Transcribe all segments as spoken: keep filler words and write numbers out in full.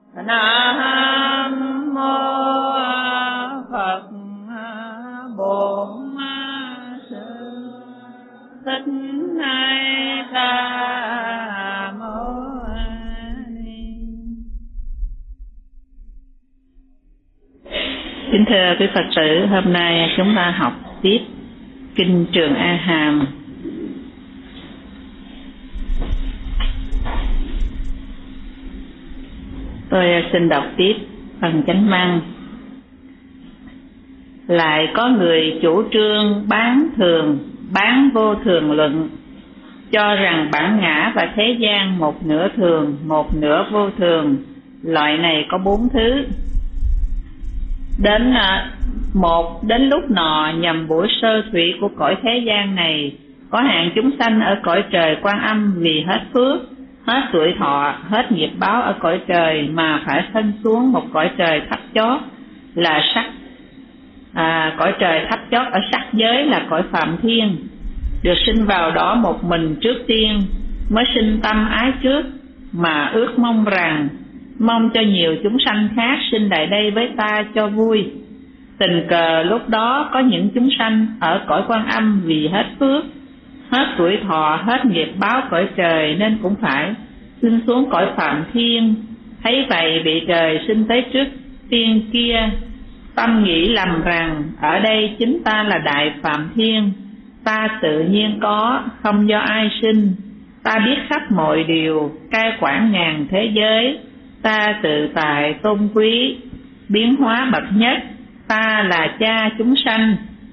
Nam mô Phật Bổn Sư Thích Ca Mâu Ni. Kính thưa quý Phật tử, hôm nay chúng ta học tiếp Kinh Trường A Hàm. Tôi xin đọc tiếp phần chánh văn. Lại có người chủ trương bán thường, bán vô thường luận, cho rằng bản ngã và thế gian một nửa thường, một nửa vô thường. Loại này có bốn thứ. Đến một đến lúc nọ nhằm buổi sơ thủy của cõi thế gian này, có hạng chúng sanh ở cõi trời Quan Âm vì hết phước, hết tuổi thọ, hết nghiệp báo ở cõi trời mà phải sanh xuống một cõi trời thấp chót là sắc à, cõi trời thấp chót ở sắc giới là cõi Phạm Thiên. Được sinh vào đó một mình trước tiên, mới sinh tâm ái trước mà ước mong rằng mong cho nhiều chúng sanh khác sinh lại đây với ta cho vui. Tình cờ lúc đó có những chúng sanh ở cõi Quan Âm vì hết phước, hết tuổi thọ, hết nghiệp báo cõi trời nên cũng phải sinh xuống cõi Phạm Thiên. Thấy vậy vị trời sinh tới trước tiên kia, tâm nghĩ lầm rằng ở đây chính ta là Đại Phạm Thiên, ta tự nhiên có, không do ai sinh, ta biết khắp mọi điều, cai quản ngàn thế giới, ta tự tại tôn quý, biến hóa bậc nhất, ta là cha chúng sanh.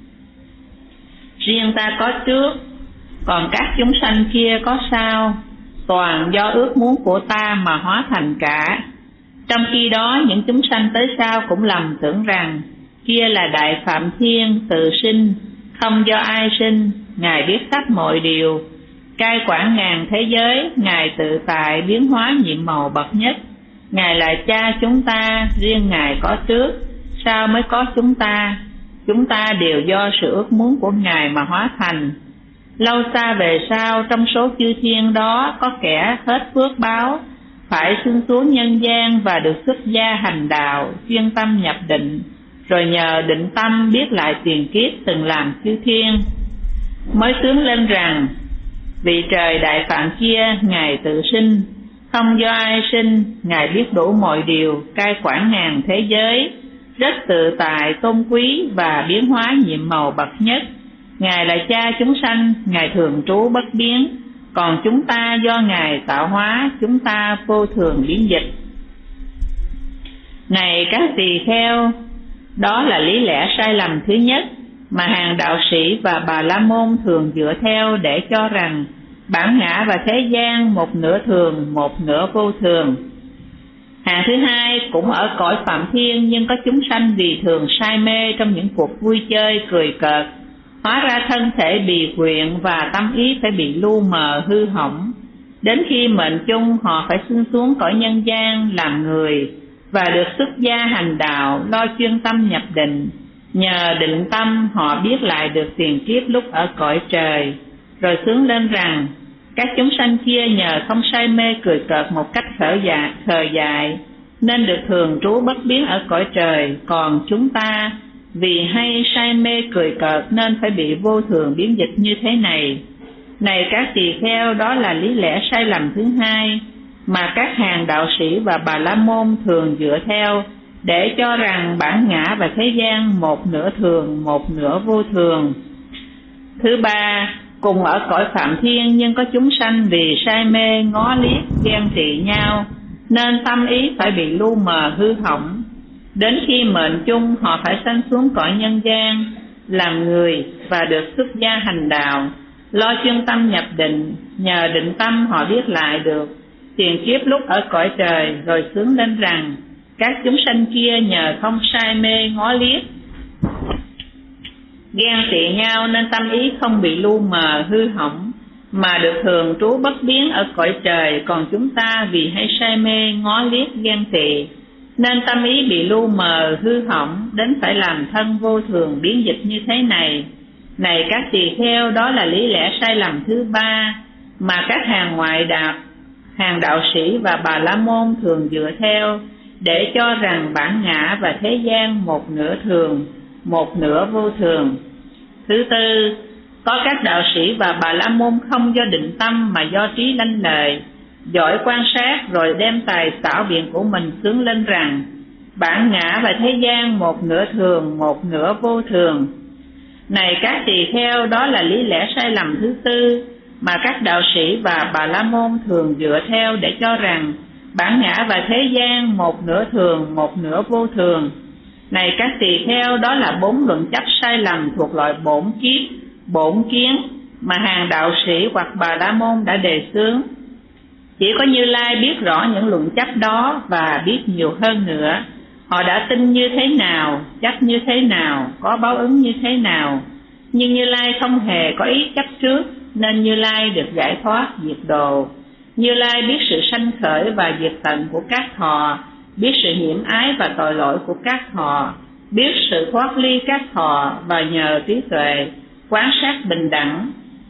Riêng ta có trước, còn các chúng sanh kia có sao, toàn do ước muốn của ta mà hóa thành cả. Trong khi đó những chúng sanh tới sau cũng lầm tưởng rằng kia là Đại Phạm Thiên tự sinh, không do ai sinh, Ngài biết khắp mọi điều, cai quản ngàn thế giới, Ngài tự tại biến hóa nhiệm màu bậc nhất, Ngài là cha chúng ta, riêng Ngài có trước, sao mới có chúng ta? Chúng ta đều do sự ước muốn của Ngài mà hóa thành. Lâu xa về sau, trong số chư thiên đó có kẻ hết phước báo, phải sinh xuống nhân gian và được xuất gia hành đạo, chuyên tâm nhập định, rồi nhờ định tâm biết lại tiền kiếp từng làm chư thiên, mới sướng lên rằng vị trời Đại Phạm kia Ngài tự sinh, không do ai sinh, Ngài biết đủ mọi điều, cai quản ngàn thế giới, rất tự tại tôn quý và biến hóa nhiệm màu bậc nhất. Ngài là cha chúng sanh, Ngài thường trú bất biến, còn chúng ta do Ngài tạo hóa, chúng ta vô thường biến dịch. Này các tỳ kheo, đó là lý lẽ sai lầm thứ nhất mà hàng đạo sĩ và Bà La Môn thường dựa theo để cho rằng bản ngã và thế gian một nửa thường, một nửa vô thường. Hàng thứ hai cũng ở cõi Phạm Thiên, nhưng có chúng sanh vì thường say mê trong những cuộc vui chơi cười cợt, hóa ra thân thể bị quyện và tâm ý phải bị lu mờ hư hỏng. Đến khi mệnh chung họ phải sinh xuống cõi nhân gian làm người và được xuất gia hành đạo, lo chuyên tâm nhập định. Nhờ định tâm họ biết lại được tiền kiếp lúc ở cõi trời, rồi sướng lên rằng các chúng sanh kia nhờ không say mê cười cợt một cách khởi dài, khờ dại nên được thường trú bất biến ở cõi trời, còn chúng ta vì hay say mê cười cợt nên phải bị vô thường biến dịch như thế này. Này các tỳ kheo, đó là lý lẽ sai lầm thứ hai mà các hàng đạo sĩ và Bà La Môn thường dựa theo để cho rằng bản ngã và thế gian một nửa thường, một nửa vô thường. Thứ ba, cùng ở cõi Phạm Thiên nhưng có chúng sanh vì say mê ngó liếc ghen tị nhau nên tâm ý phải bị lu mờ hư hỏng. Đến khi mệnh chung họ phải sanh xuống cõi nhân gian làm người và được xuất gia hành đạo, lo chuyên tâm nhập định. Nhờ định tâm họ biết lại được tiền kiếp lúc ở cõi trời, rồi sướng lên rằng các chúng sanh kia nhờ không say mê ngó liếc ghen tị nhau nên tâm ý không bị lu mờ hư hỏng mà được thường trú bất biến ở cõi trời, còn chúng ta vì hay say mê ngó liếc ghen tị nên tâm ý bị lu mờ hư hỏng, đến phải làm thân vô thường biến dịch như thế này. Này các tỳ kheo, đó là lý lẽ sai lầm thứ ba mà các hàng ngoại đạo, hàng đạo sĩ và Bà La Môn thường dựa theo để cho rằng bản ngã và thế gian một nửa thường, một nửa vô thường. Thứ tư, có các đạo sĩ và Bà La Môn không do định tâm mà do trí lanh lời, giỏi quan sát rồi đem tài xảo biện của mình hướng lên rằng bản ngã và thế gian một nửa thường, một nửa vô thường. Này các tỳ kheo, đó là lý lẽ sai lầm thứ tư mà các đạo sĩ và Bà La Môn thường dựa theo để cho rằng bản ngã và thế gian một nửa thường, một nửa vô thường. Này các tỳ kheo, đó là bốn luận chấp sai lầm thuộc loại bổn kiết, bổn kiến mà hàng đạo sĩ hoặc Bà La Môn đã đề xướng. Chỉ có Như Lai biết rõ những luận chấp đó và biết nhiều hơn nữa. Họ đã tin như thế nào, chấp như thế nào, có báo ứng như thế nào. Nhưng Như Lai không hề có ý chấp trước, nên Như Lai được giải thoát diệt độ. Như Lai biết sự sanh khởi và diệt tận của các thọ, biết sự nhiễm ái và tội lỗi của các thọ, biết sự thoát ly các thọ và nhờ trí tuệ quán sát bình đẳng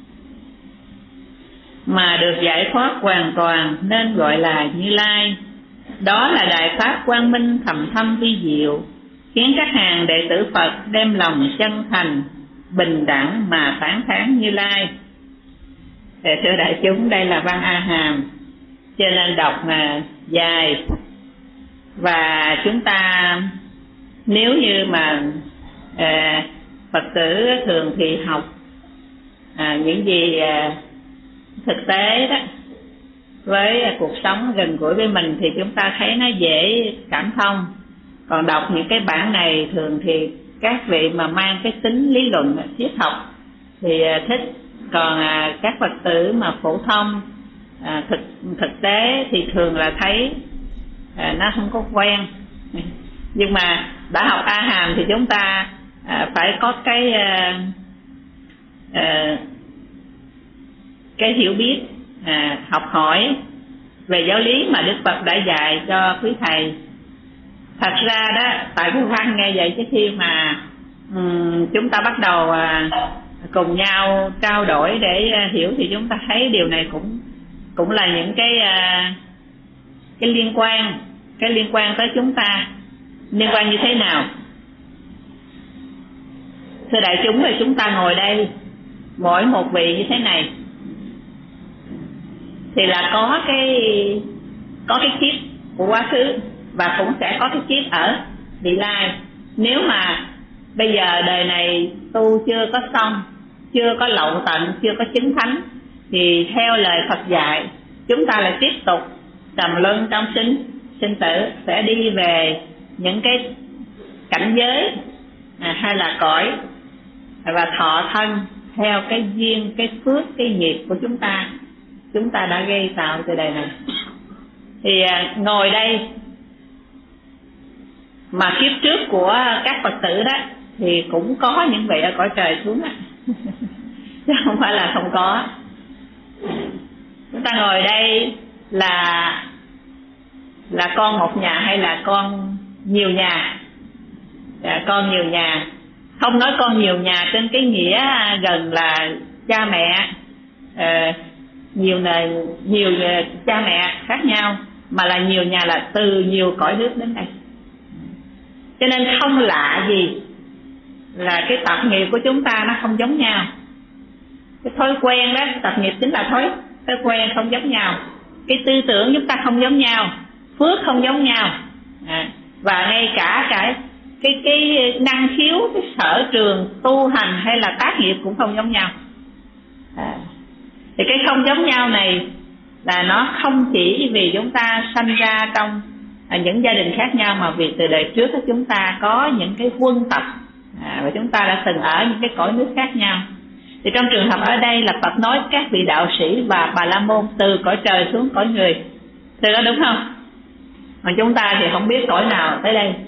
mà được giải thoát hoàn toàn, nên gọi là Như Lai. Đó là đại pháp quang minh thầm thâm vi diệu, khiến các hàng đệ tử Phật đem lòng chân thành bình đẳng mà tán thán Như Lai. Thì thưa đại chúng, đây là văn A Hàm, cho nên đọc là dài, và chúng ta nếu như mà à, Phật tử thường thì học à, những gì à, thực tế đó với à, cuộc sống gần gũi với mình thì chúng ta thấy nó dễ cảm thông. Còn đọc những cái bản này thường thì các vị mà mang cái tính lý luận triết học thì à, thích, còn à, các Phật tử mà phổ thông à, thực thực tế thì thường là thấy à, nó không có quen. Nhưng mà đã học A Hàm thì chúng ta à, phải có cái à, à, cái hiểu biết, à, học hỏi về giáo lý mà Đức Phật đã dạy cho quý thầy. Thật ra đó, tại cái văn nghe vậy chứ khi mà um, chúng ta bắt đầu à, cùng nhau trao đổi để à, hiểu thì chúng ta thấy điều này cũng cũng là những cái à, cái liên quan, cái liên quan tới chúng ta. Liên quan như thế nào? Thưa đại chúng, thì chúng ta ngồi đây mỗi một vị như thế này thì là có cái có cái kiếp của quá khứ và cũng sẽ có cái kiếp ở vị lai. Nếu mà bây giờ đời này tu chưa có xong, chưa có lậu tận, chưa có chứng thánh, thì theo lời Phật dạy chúng ta lại tiếp tục trầm luân trong sinh sinh tử, sẽ đi về những cái cảnh giới à, hay là cõi và thọ thân theo cái duyên, cái phước, cái nghiệp của chúng ta chúng ta đã gây tạo từ đời này. Thì à, ngồi đây mà kiếp trước của các Phật tử đó thì cũng có những vị ở cõi trời xuống á chứ không phải là không có. Chúng ta ngồi đây là là con một nhà hay là con nhiều nhà? Dạ, con nhiều nhà. Không nói con nhiều nhà trên cái nghĩa gần là cha mẹ, uh, nhiều nơi, nhiều cha mẹ khác nhau, mà là nhiều nhà là từ nhiều cõi nước đến đây. Cho nên không lạ gì là cái tập nghiệp của chúng ta nó không giống nhau. Cái thói quen đó, tập nghiệp chính là thói thói quen không giống nhau. Cái tư tưởng chúng ta không giống nhau, phước không giống nhau, à, và ngay cả cái cái cái năng khiếu, cái sở trường tu hành hay là tác nghiệp cũng không giống nhau. À, thì cái không giống nhau này là nó không chỉ vì chúng ta sanh ra trong à, những gia đình khác nhau, mà vì từ đời trước chúng ta có những cái quân tập à, và chúng ta đã từng ở những cái cõi nước khác nhau. Thì trong trường hợp ở đây là Phật nói các vị đạo sĩ và Bà La Môn từ cõi trời xuống cõi người, thì đó đúng không? Mà chúng ta thì không biết cõi nào tới đây.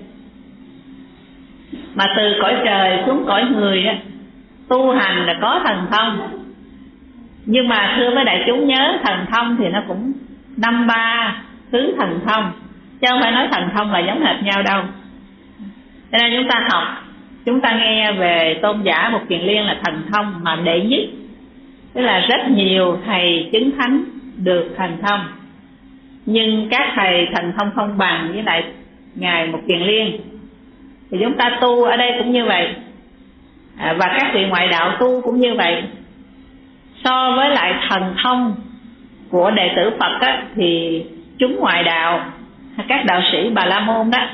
Mà từ cõi trời xuống cõi người á, tu hành là có thần thông. Nhưng mà thưa với đại chúng nhớ, thần thông thì nó cũng năm ba thứ thần thông, chứ không phải nói thần thông là giống hệt nhau đâu. Cho nên chúng ta học, chúng ta nghe về tôn giả Mục Kiền Liên là thần thông mà đệ nhất, tức là rất nhiều thầy chứng thánh được thần thông. Nhưng các thầy thần thông không bằng, với lại Ngài Một Kiền Liên. Thì chúng ta tu ở đây cũng như vậy, à, và các vị ngoại đạo tu cũng như vậy. So với lại thần thông của đệ tử Phật á, thì chúng ngoại đạo, các đạo sĩ Bà La Môn đó,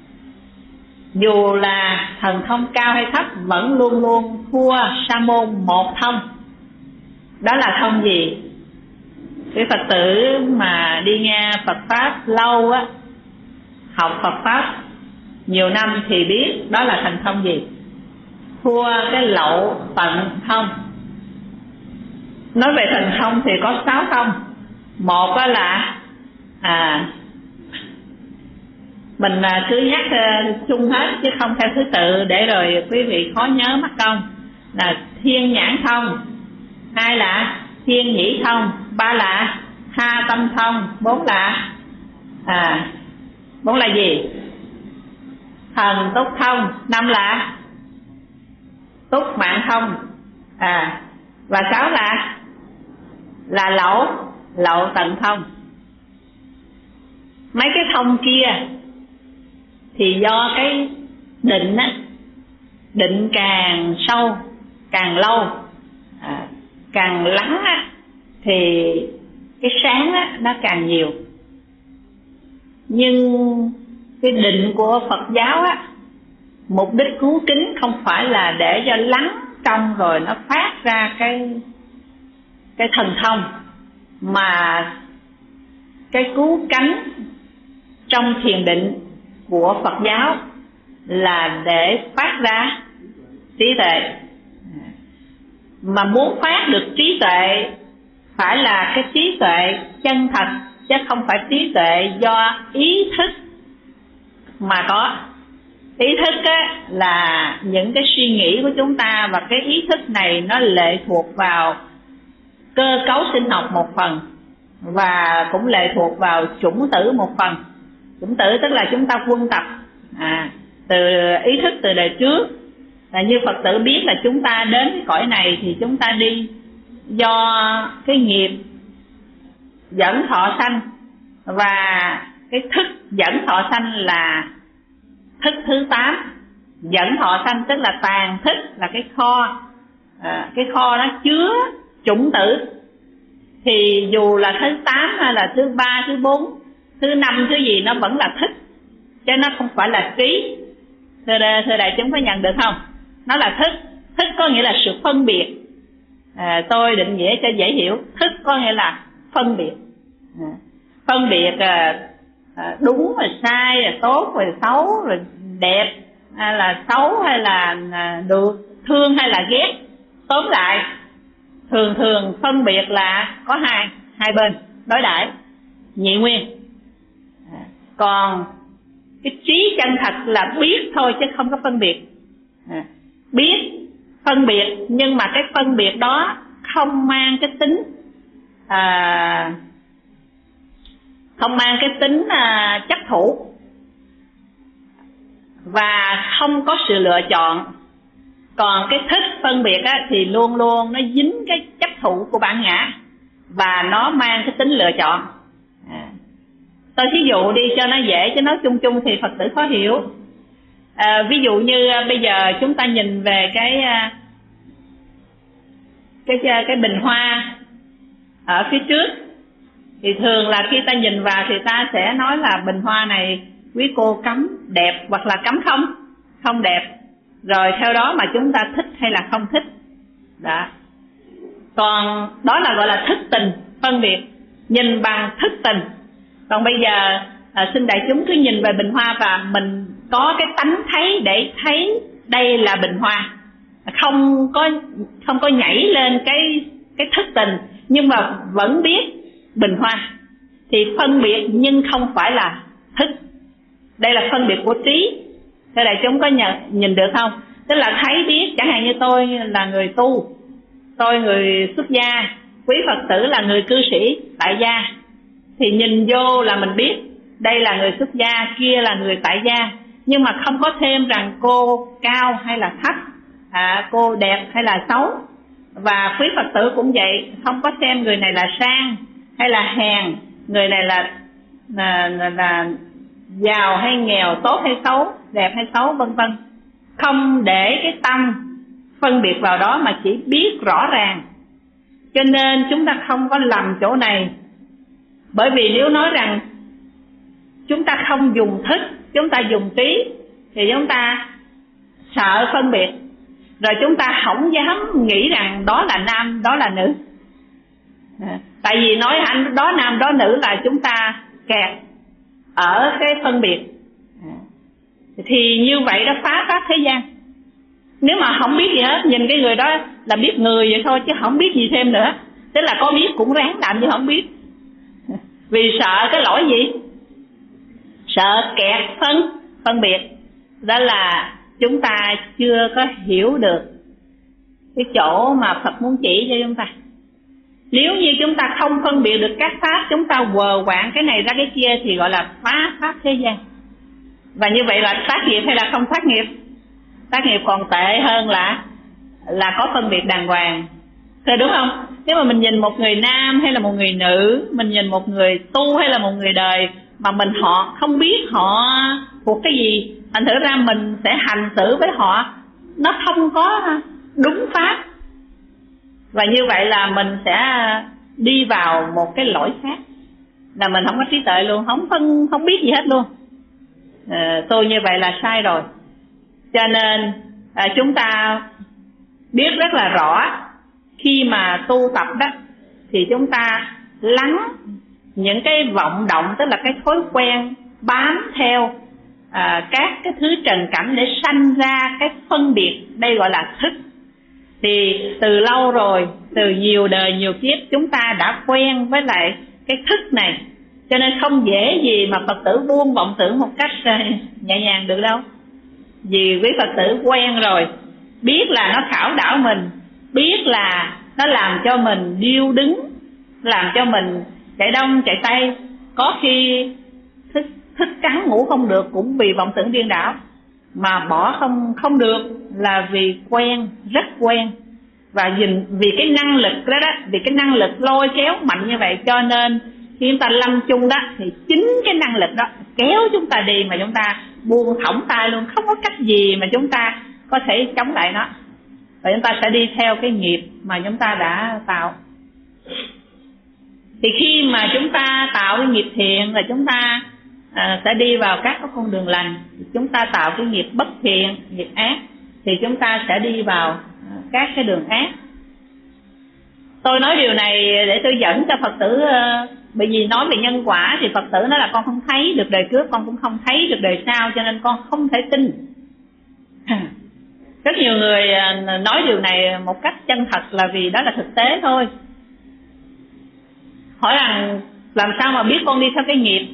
dù là thần thông cao hay thấp vẫn luôn luôn thua sa môn một thông. Đó là thông gì? Cái Phật tử mà đi nghe Phật Pháp lâu á, học Phật Pháp nhiều năm thì biết đó là thần thông gì. Thua cái lậu tận thông. Nói về thần thông thì có sáu thông. Một đó là à, mình cứ nhắc chung hết chứ không theo thứ tự để rồi quý vị khó nhớ mất công. Là thiên nhãn thông, hai là thiên nhĩ thông, ba là tha tâm thông, bốn là à bốn là gì? Thần túc thông, năm là túc mạng thông, à và sáu là là lậu lậu tận thông. Mấy cái thông kia thì do cái định á, định càng sâu càng lâu, à, càng lắng á thì cái sáng á nó càng nhiều. Nhưng cái định của Phật giáo á, mục đích cứu kính không phải là để cho lắng trong rồi nó phát ra cái cái thần thông, mà cái cứu cánh trong thiền định của Phật giáo là để phát ra trí tuệ. Mà muốn phát được trí tuệ phải là cái trí tuệ chân thật, chứ không phải trí tuệ do ý thức mà có. Ý thức á, là những cái suy nghĩ của chúng ta, và cái ý thức này nó lệ thuộc vào cơ cấu sinh học một phần, và cũng lệ thuộc vào chủng tử một phần. Chủng tử tức là chúng ta quân tập à, từ ý thức từ đời trước. Là như Phật tử biết là chúng ta đến cái cõi này thì chúng ta đi do cái nghiệp dẫn thọ sanh, và cái thức dẫn thọ sanh là thức thứ tám. Dẫn thọ sanh tức là tàn thức, là cái kho, à, cái kho nó chứa chủng tử. Thì dù là thứ tám hay là thứ ba, thứ bốn, thứ năm, thứ gì nó vẫn là thức, chứ nó không phải là trí. Thưa, thưa đại chúng có nhận được không? Nó là thức. Thức có nghĩa là sự phân biệt. à, Tôi định nghĩa cho dễ hiểu. Thức có nghĩa là phân biệt. à, Phân biệt à, à, đúng rồi sai, rồi tốt rồi xấu, rồi đẹp hay là xấu, hay là à, được thương hay là ghét. Tóm lại thường thường phân biệt là có hai hai bên đối đãi, nhị nguyên. à, Còn cái trí chân thật là biết thôi chứ không có phân biệt. à, Biết, phân biệt, nhưng mà cái phân biệt đó không mang cái tính à, không mang cái tính à, chấp thủ, và không có sự lựa chọn. Còn cái thức phân biệt á, thì luôn luôn nó dính cái chấp thủ của bản ngã, và nó mang cái tính lựa chọn. à, Tôi thí dụ đi cho nó dễ, chứ nói chung chung thì Phật tử khó hiểu. à, Ví dụ như bây giờ chúng ta nhìn về cái cái cái bình hoa ở phía trước, thì thường là khi ta nhìn vào thì ta sẽ nói là bình hoa này quý cô cắm đẹp hoặc là cắm không không đẹp, rồi theo đó mà chúng ta thích hay là không thích. Đó. Còn đó là gọi là thức tình, phân biệt, nhìn bằng thức tình. Còn bây giờ à, xin đại chúng cứ nhìn về bình hoa và mình có cái tánh thấy để thấy đây là bình hoa, không có không có nhảy lên cái cái thức tình, nhưng mà vẫn biết bình hoa. Thì phân biệt nhưng không phải là thức. Đây là phân biệt của trí. Thế đại chúng có nhận, nhìn được không? Tức là thấy biết, chẳng hạn như tôi là người tu, tôi người xuất gia, quý Phật tử là người cư sĩ tại gia, thì nhìn vô là mình biết đây là người xuất gia, kia là người tại gia, nhưng mà không có thêm rằng cô cao hay là thấp, à, cô đẹp hay là xấu. Và quý Phật tử cũng vậy, không có xem người này là sang hay là hèn, người này là là, là, là giàu hay nghèo, tốt hay xấu, đẹp hay xấu, vân vân. Không để cái tâm phân biệt vào đó mà chỉ biết rõ ràng. Cho nên chúng ta không có lầm chỗ này. Bởi vì nếu nói rằng chúng ta không dùng thức, chúng ta dùng trí, thì chúng ta sợ phân biệt, rồi chúng ta không dám nghĩ rằng đó là nam, đó là nữ. À, tại vì nói anh đó nam đó nữ là chúng ta kẹt ở cái phân biệt. À, thì như vậy đó phá pháp thế gian. Nếu mà không biết gì hết, nhìn cái người đó là biết người vậy thôi chứ không biết gì thêm nữa. Tức là có biết cũng ráng làm như không biết. Vì sợ cái lỗi gì? Sợ kẹt phân phân biệt. Đó là chúng ta chưa có hiểu được cái chỗ mà Phật muốn chỉ cho chúng ta. Nếu như chúng ta không phân biệt được các pháp, chúng ta quờ quạng cái này ra cái kia thì gọi là phá pháp thế gian. Và như vậy là tác nghiệp hay là không tác nghiệp? Tác nghiệp còn tệ hơn là là có phân biệt đàng hoàng. Thế đúng không? Nếu mà mình nhìn một người nam hay là một người nữ, mình nhìn một người tu hay là một người đời mà mình họ không biết họ thuộc cái gì, thành thử ra mình sẽ hành xử với họ nó không có đúng pháp. Và như vậy là mình sẽ đi vào một cái lỗi khác, là mình không có trí tuệ luôn, không phân không biết gì hết luôn. À, tôi như vậy là sai rồi. Cho nên à, chúng ta biết rất là rõ, khi mà tu tập đó thì chúng ta lắng những cái vọng động, tức là cái thói quen bám theo à, các cái thứ trần cảnh để sanh ra cái phân biệt, đây gọi là thức. Thì từ lâu rồi, từ nhiều đời nhiều kiếp chúng ta đã quen với lại cái thức này, cho nên không dễ gì mà Phật tử buông vọng tưởng một cách nhẹ nhàng được đâu. Vì quý Phật tử quen rồi, biết là nó khảo đảo mình, biết là nó làm cho mình điêu đứng, làm cho mình chạy đông chạy tây, có khi thức, thức cắn ngủ không được cũng vì vọng tưởng điên đảo. Mà bỏ không không được là vì quen, rất quen. Và vì cái năng lực đó đó, vì cái năng lực lôi kéo mạnh như vậy, cho nên khi chúng ta lâm chung đó thì chính cái năng lực đó kéo chúng ta đi mà chúng ta buông thõng tay luôn, không có cách gì mà chúng ta có thể chống lại nó. Và chúng ta sẽ đi theo cái nghiệp mà chúng ta đã tạo. Thì khi mà chúng ta tạo cái nghiệp thiện là chúng ta à, sẽ đi vào các cái con đường lành. Chúng ta tạo cái nghiệp bất thiện, nghiệp ác, thì chúng ta sẽ đi vào các cái đường ác. Tôi nói điều này để tôi dẫn cho Phật tử, bởi vì nói về nhân quả thì Phật tử nói là con không thấy được đời trước, con cũng không thấy được đời sau, cho nên con không thể tin. Rất nhiều người nói điều này một cách chân thật là vì đó là thực tế thôi. Hỏi rằng làm sao mà biết con đi theo cái nghiệp,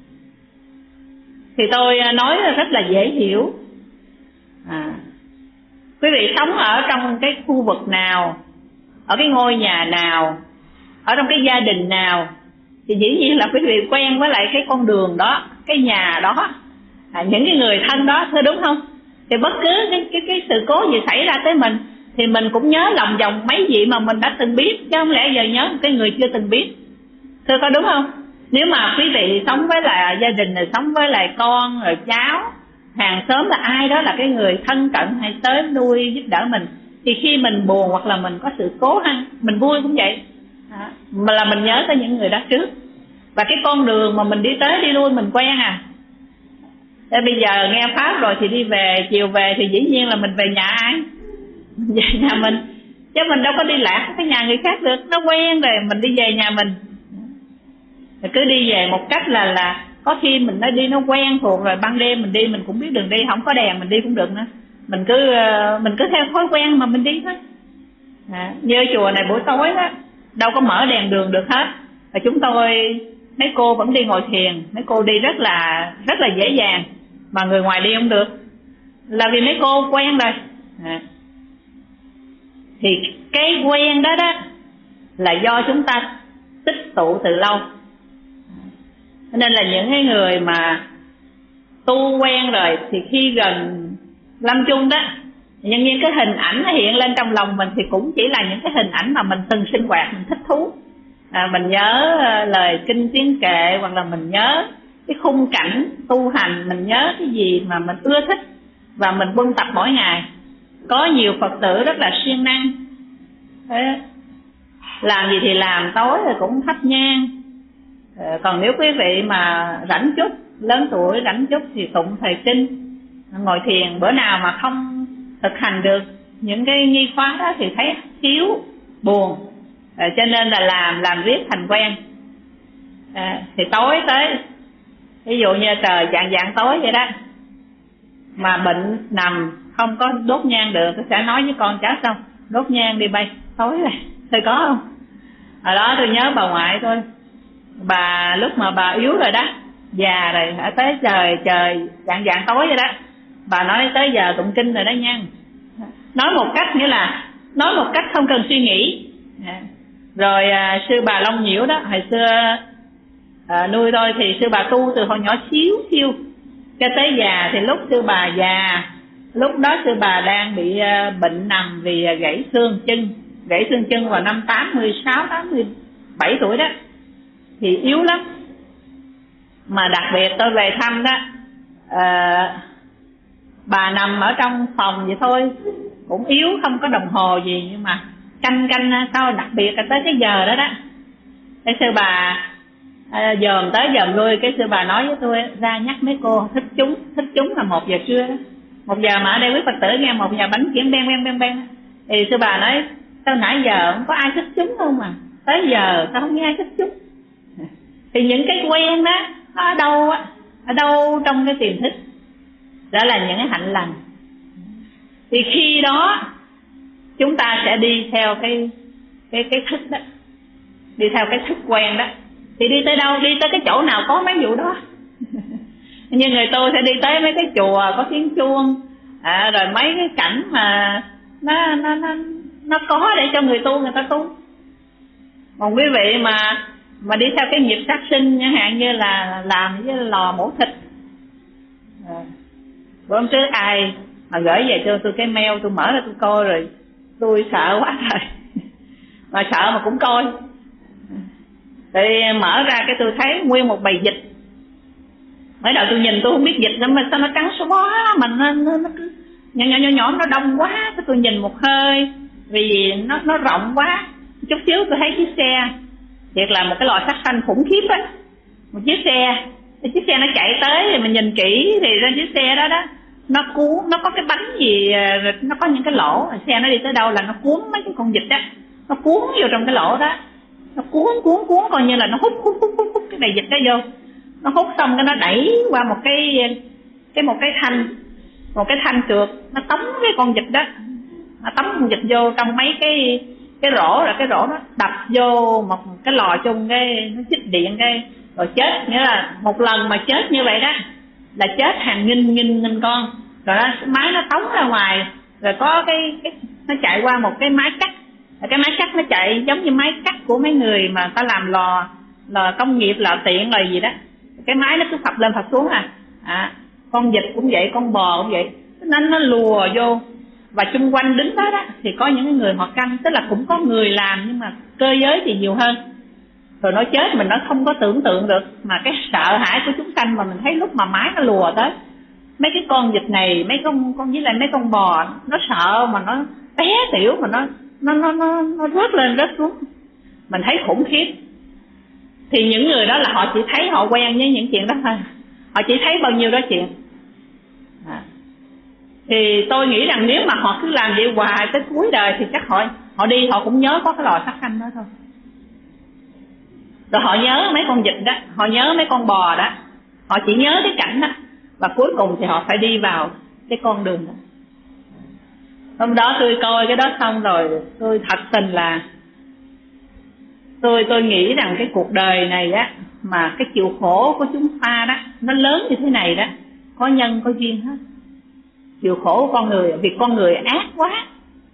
thì tôi nói rất là dễ hiểu. À, quý vị sống ở trong cái khu vực nào, ở cái ngôi nhà nào, ở trong cái gia đình nào, thì dĩ nhiên là quý vị quen với lại cái con đường đó, cái nhà đó, à, những cái người thân đó, thưa đúng không? Thì bất cứ cái, cái, cái sự cố gì xảy ra tới mình thì mình cũng nhớ lòng vòng mấy vị mà mình đã từng biết, chứ không lẽ giờ nhớ một cái người chưa từng biết. Thưa có đúng không? Nếu mà quý vị sống với lại gia đình, rồi sống với lại con, rồi cháu, hàng xóm là ai đó là cái người thân cận hay tới nuôi giúp đỡ mình, thì khi mình buồn hoặc là mình có sự cố ha, mình vui cũng vậy, à, mà là mình nhớ tới những người đó trước. Và cái con đường mà mình đi tới đi lui mình quen à. Thế bây giờ nghe pháp rồi thì đi về, chiều về thì dĩ nhiên là mình về nhà ai? Mình về nhà mình, chứ mình đâu có đi lạc cái nhà người khác được. Nó quen rồi mình đi về nhà mình, mình cứ đi về một cách là là có khi mình nó đi nó quen thuộc rồi, ban đêm mình đi mình cũng biết đường đi, không có đèn mình đi cũng được nữa, mình cứ mình cứ theo thói quen mà mình đi thôi. À, như ở chùa này buổi tối đó đâu có mở đèn đường được hết, và chúng tôi mấy cô vẫn đi ngồi thiền, mấy cô đi rất là rất là dễ dàng, mà người ngoài đi không được, là vì mấy cô quen rồi. À, thì cái quen đó đó là do chúng ta tích tụ từ lâu. Nên là những cái người mà tu quen rồi thì khi gần lâm chung đó, nhân nhiên cái hình ảnh nó hiện lên trong lòng mình thì cũng chỉ là những cái hình ảnh mà mình từng sinh hoạt, mình thích thú. À, mình nhớ lời kinh tiếng kệ, hoặc là mình nhớ cái khung cảnh tu hành, mình nhớ cái gì mà mình ưa thích và mình buôn tập mỗi ngày. Có nhiều Phật tử rất là siêng năng, thế làm gì thì làm, tối thì cũng thắp nhang. Còn nếu quý vị mà rảnh chút, lớn tuổi rảnh chút thì tụng thời kinh, ngồi thiền. Bữa nào mà không thực hành được những cái nghi khóa đó thì thấy thiếu, buồn, à, cho nên là làm làm riết thành quen. À, thì tối tới, ví dụ như trời dạng dạng tối vậy đó, mà bệnh nằm không có đốt nhang được, tôi sẽ nói với con cháu xong đốt nhang đi bay, tối rồi. Tôi có không? Ở đó tôi nhớ bà ngoại tôi, bà lúc mà bà yếu rồi đó, già rồi, ở tới trời trời dạng dạng tối vậy đó, bà nói tới giờ tụng kinh rồi đó nha. Nói một cách nghĩa là nói một cách không cần suy nghĩ. Rồi à, sư bà Long Nhiễu đó, hồi xưa à, nuôi tôi thì sư bà tu từ hồi nhỏ xíu xíu cho tới già. Thì lúc sư bà già, lúc đó sư bà đang bị uh, bệnh nằm vì uh, gãy xương chân, gãy xương chân vào năm tám mươi sáu, tám mươi bảy tuổi đó, thì yếu lắm. Mà đặc biệt tôi về thăm đó, uh, bà nằm ở trong phòng vậy thôi, cũng yếu, không có đồng hồ gì, nhưng mà canh canh sao đặc biệt là tới cái giờ đó đó, cái sư bà à, dòm tới dòm lui, cái sư bà nói với tôi ra nhắc mấy cô thích chúng, thích chúng là một giờ trưa đó. Một giờ mà ở đây quý Phật tử nghe một giờ bánh chuyển ben ben ben ben, thì sư bà nói sao nãy giờ không có ai thích chúng không mà tới giờ sao không nghe ai thích chúng. Thì những cái quen đó nó ở đâu á, ở đâu trong cái tiềm thức, đó là những cái hạnh lành. Thì khi đó chúng ta sẽ đi theo cái cái cái thức đó, đi theo cái thức quen đó. Thì đi tới đâu, đi tới cái chỗ nào có mấy vụ đó. Như người tôi sẽ đi tới mấy cái chùa có tiếng chuông, à, rồi mấy cái cảnh mà nó nó nó nó có để cho người tu người ta tu. Còn quý vị mà mà đi theo cái nghiệp sát sinh, chẳng hạn như là làm với lò mổ thịt. À, bữa hôm trước ai mà gửi về cho tôi cái mail, tôi mở ra tôi coi rồi tôi sợ quá rồi. Mà sợ mà cũng coi. Thì mở ra cái tôi thấy nguyên một bầy vịt. Mới đầu tôi nhìn tôi không biết vịt nữa mà sao nó trắng xóa, mà nó, nó, nó cứ nhỏ nhỏ nhỏ nhỏ, nó đông quá. Cái tôi nhìn một hơi, vì nó nó rộng quá. Chút xíu tôi thấy chiếc xe, thiệt là một cái lò sát sanh khủng khiếp á. Một chiếc xe, cái chiếc xe nó chạy tới thì mình nhìn kỹ thì ra chiếc xe đó đó, nó cuốn, nó có cái bánh gì, nó có những cái lỗ, xe nó đi tới đâu là nó cuốn mấy cái con vịt á, nó cuốn vô trong cái lỗ đó, nó cuốn cuốn cuốn coi như là nó hút hút hút hút, hút cái bầy vịt đó vô. Nó hút xong cái nó đẩy qua một cái cái một cái thanh một cái thanh trượt, nó tống cái con vịt đó, nó tống con vịt vô trong mấy cái cái rổ, rồi cái rổ nó đập vô một cái lò chung, cái nó chích điện cái rồi chết. Nghĩa là một lần mà chết như vậy đó là chết hàng nghìn nghìn nghìn con. Rồi đó, máy nó tống ra ngoài, rồi có cái, cái nó chạy qua một cái máy cắt, cái máy cắt nó chạy giống như máy cắt của mấy người mà ta làm lò lò công nghiệp, lò tiện rồi gì đó. Cái máy nó cứ phập lên phập xuống à, à con vịt cũng vậy, con bò cũng vậy, nên nó lùa vô. Và chung quanh đứng đó đó thì có những người họ canh, tức là cũng có người làm nhưng mà cơ giới thì nhiều hơn. Rồi nó chết mình nó không có tưởng tượng được, mà cái sợ hãi của chúng sanh mà mình thấy lúc mà máy nó lùa tới mấy cái con vịt này, mấy con con với lại mấy con bò, nó sợ mà nó té tiểu, mà nó nó nó nó nó rớt lên rớt xuống, mình thấy khủng khiếp. Thì những người đó là họ chỉ thấy, họ quen với những chuyện đó thôi, họ chỉ thấy bao nhiêu đó chuyện. À. Thì tôi nghĩ rằng nếu mà họ cứ làm vậy hoài tới cuối đời thì chắc họ họ đi họ cũng nhớ có cái lò sát sanh đó thôi. Rồi họ nhớ mấy con vịt đó, họ nhớ mấy con bò đó, họ chỉ nhớ cái cảnh đó, và cuối cùng thì họ phải đi vào cái con đường đó. Hôm đó tôi coi cái đó xong rồi tôi thật tình là tôi tôi nghĩ rằng cái cuộc đời này á, mà cái chịu khổ của chúng ta đó nó lớn như thế này đó, có nhân có duyên hết. Chịu khổ của con người vì con người ác quá.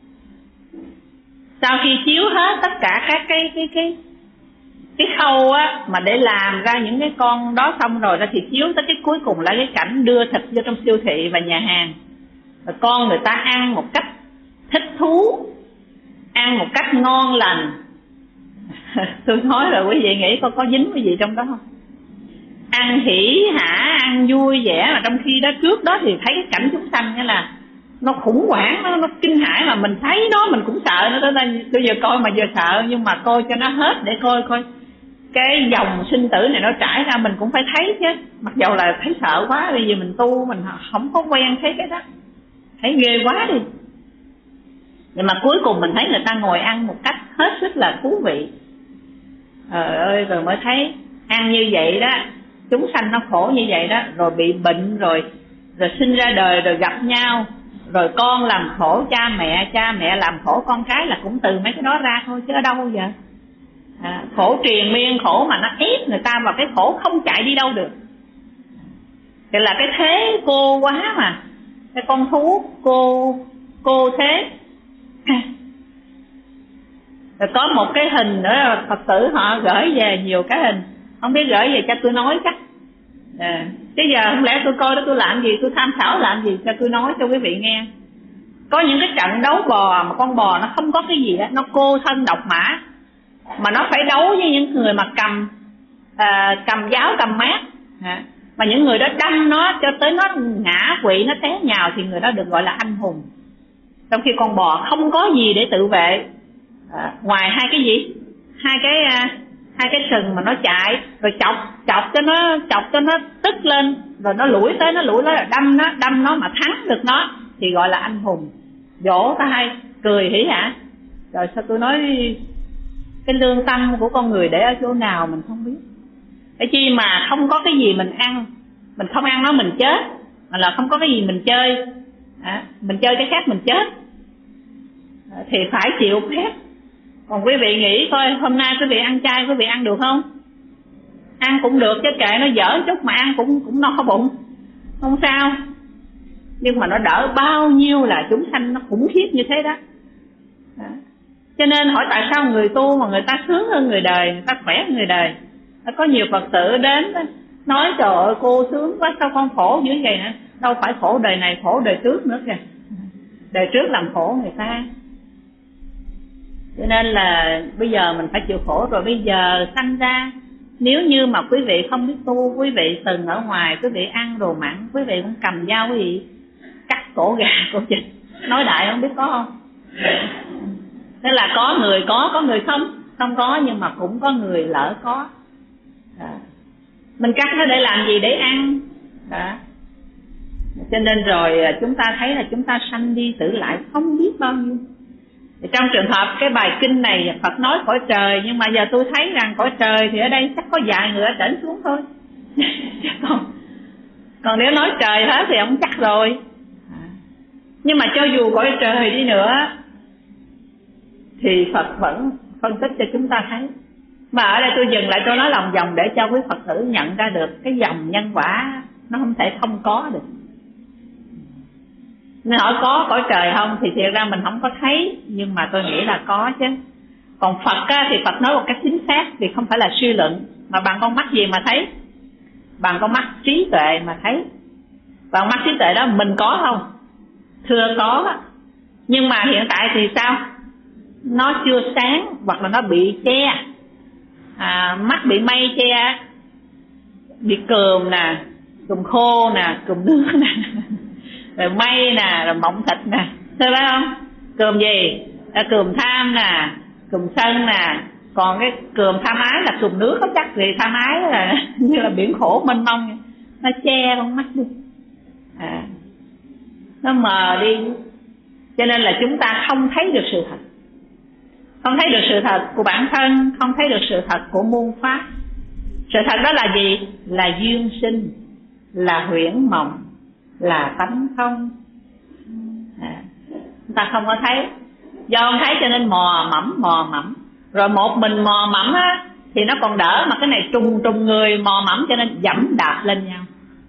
Sau khi chiếu hết tất cả các cái cái cái cái khâu á mà để làm ra những cái con đó xong rồi, ra thì chiếu tới cái cuối cùng là cái cảnh đưa thịt vô trong siêu thị và nhà hàng, rồi con người ta ăn một cách thích thú, ăn một cách ngon lành. Tôi nói rồi quý vị nghĩ có có dính cái gì trong đó không? ăn hỉ hả, ăn vui vẻ, mà trong khi đó trước đó thì thấy cái cảnh chúng sanh nghĩa là nó khủng hoảng, nó, nó kinh hãi, mà mình thấy nó mình cũng sợ nó. Tới bây giờ coi mà giờ sợ, nhưng mà coi cho nó hết để coi coi cái dòng sinh tử này nó trải ra mình cũng phải thấy chứ. Mặc dầu là thấy sợ quá, bây giờ mình tu mình không có quen thấy cái đó, thấy ghê quá đi. Nhưng mà cuối cùng mình thấy người ta ngồi ăn một cách hết sức là thú vị. Trời ơi, rồi mới thấy ăn như vậy đó, chúng sanh nó khổ như vậy đó, rồi bị bệnh, rồi rồi sinh ra đời, rồi gặp nhau, rồi con làm khổ cha mẹ, cha mẹ làm khổ con cái, là cũng từ mấy cái đó ra thôi chứ ở đâu giờ. À, khổ triền miên, khổ mà nó ép người ta vào cái khổ không chạy đi đâu được. Thì là cái thế cô quá mà, cái con thú cô cô thế. Rồi có một cái hình nữa, Phật tử họ gửi về nhiều cái hình, không biết gửi về cho tôi nói chắc. À, chứ giờ không lẽ tôi coi đó tôi làm gì, tôi tham khảo làm gì, cho tôi nói cho quý vị nghe. Có những cái trận đấu bò mà con bò nó không có cái gì á, nó cô thân độc mã, mà nó phải đấu với những người mà cầm à, cầm giáo cầm mát, à, mà những người đó đâm nó cho tới nó ngã quỵ, nó té nhào, thì người đó được gọi là anh hùng. Trong khi con bò không có gì để tự vệ, à, ngoài hai cái gì, hai cái à, hai cái sừng mà nó chạy, rồi chọc chọc cho nó chọc cho nó tức lên, rồi nó lủi tới nó lủi tới, đâm nó đâm nó mà thắng được nó thì gọi là anh hùng. Dỗ ta hay cười hỉ hả. Rồi sao tôi nói cái lương tâm của con người để ở chỗ nào mình không biết. Để chi mà không có cái gì mình ăn, mình không ăn nó mình chết, mà là không có cái gì mình chơi, à, mình chơi cái khác mình chết, à, thì phải chịu phép. Còn quý vị nghĩ coi, hôm nay quý vị ăn chay quý vị ăn được không? Ăn cũng được chứ, kệ nó dở chút mà ăn cũng cũng no bụng, không sao. Nhưng mà nó đỡ bao nhiêu là chúng sanh nó khủng khiếp như thế đó. Đó. Cho nên hỏi tại sao người tu mà người ta sướng hơn người đời, người ta khỏe hơn người đời. Có nhiều Phật tử đến đó, nói trời ơi cô sướng quá, sao con khổ dữ vậy nữa. Đâu phải khổ đời này, khổ đời trước nữa kìa. Đời trước làm khổ người ta. Cho nên là bây giờ mình phải chịu khổ rồi. Bây giờ sanh ra, nếu như mà quý vị không biết tu, quý vị từng ở ngoài, quý vị ăn đồ mặn, quý vị cũng cầm dao quý vị cắt cổ gà, cổ vịt. Nói đại không biết có không? Thế là có người có, có người không. Không có nhưng mà cũng có người lỡ có. Đó. Mình cắt nó để làm gì? Để ăn. Đó. Cho nên rồi chúng ta thấy là chúng ta sanh đi tử lại không biết bao nhiêu. Trong trường hợp cái bài kinh này Phật nói cõi trời, nhưng mà giờ tôi thấy rằng cõi trời thì ở đây chắc có vài người ở trển xuống thôi. còn, còn nếu nói trời hết thì không chắc rồi. Nhưng mà cho dù cõi trời đi nữa thì Phật vẫn phân tích cho chúng ta thấy. Mà ở đây tôi dừng lại tôi nói lòng vòng để cho quý Phật tử nhận ra được cái dòng nhân quả nó không thể không có được. Nên hỏi có cõi trời không thì thiệt ra mình không có thấy, nhưng mà tôi nghĩ là có chứ. Còn Phật á, thì Phật nói một cách chính xác, vì không phải là suy luận, mà bằng con mắt gì mà thấy? Bằng con mắt trí tuệ mà thấy. Và con mắt trí tuệ đó mình có không? Thưa có. Nhưng mà hiện tại thì sao? Nó chưa sáng, hoặc là nó bị che, à, mắt bị mây che, bị cườm nè, cườm khô nè, cườm nước nè, rồi mây nè, rồi mộng thịt nè, thấy phải không? Cườm gì? À, cườm tham nè, cườm sân nè. Còn cái cườm tham ái là cườm nước, có chắc gì tham ái là như là biển khổ mênh mông, nó che con mắt đi, à, nó mờ đi. Cho nên là chúng ta không thấy được sự thật, không thấy được sự thật của bản thân, không thấy được sự thật của muôn pháp. Sự thật đó là gì? Là duyên sinh, là huyễn mộng, là tánh không, à, chúng ta không có thấy. Do không thấy cho nên mò mẫm mò mẫm. Rồi một mình mò mẫm á thì nó còn đỡ, mà cái này trùng trùng người mò mẫm cho nên dẫm đạp lên nhau.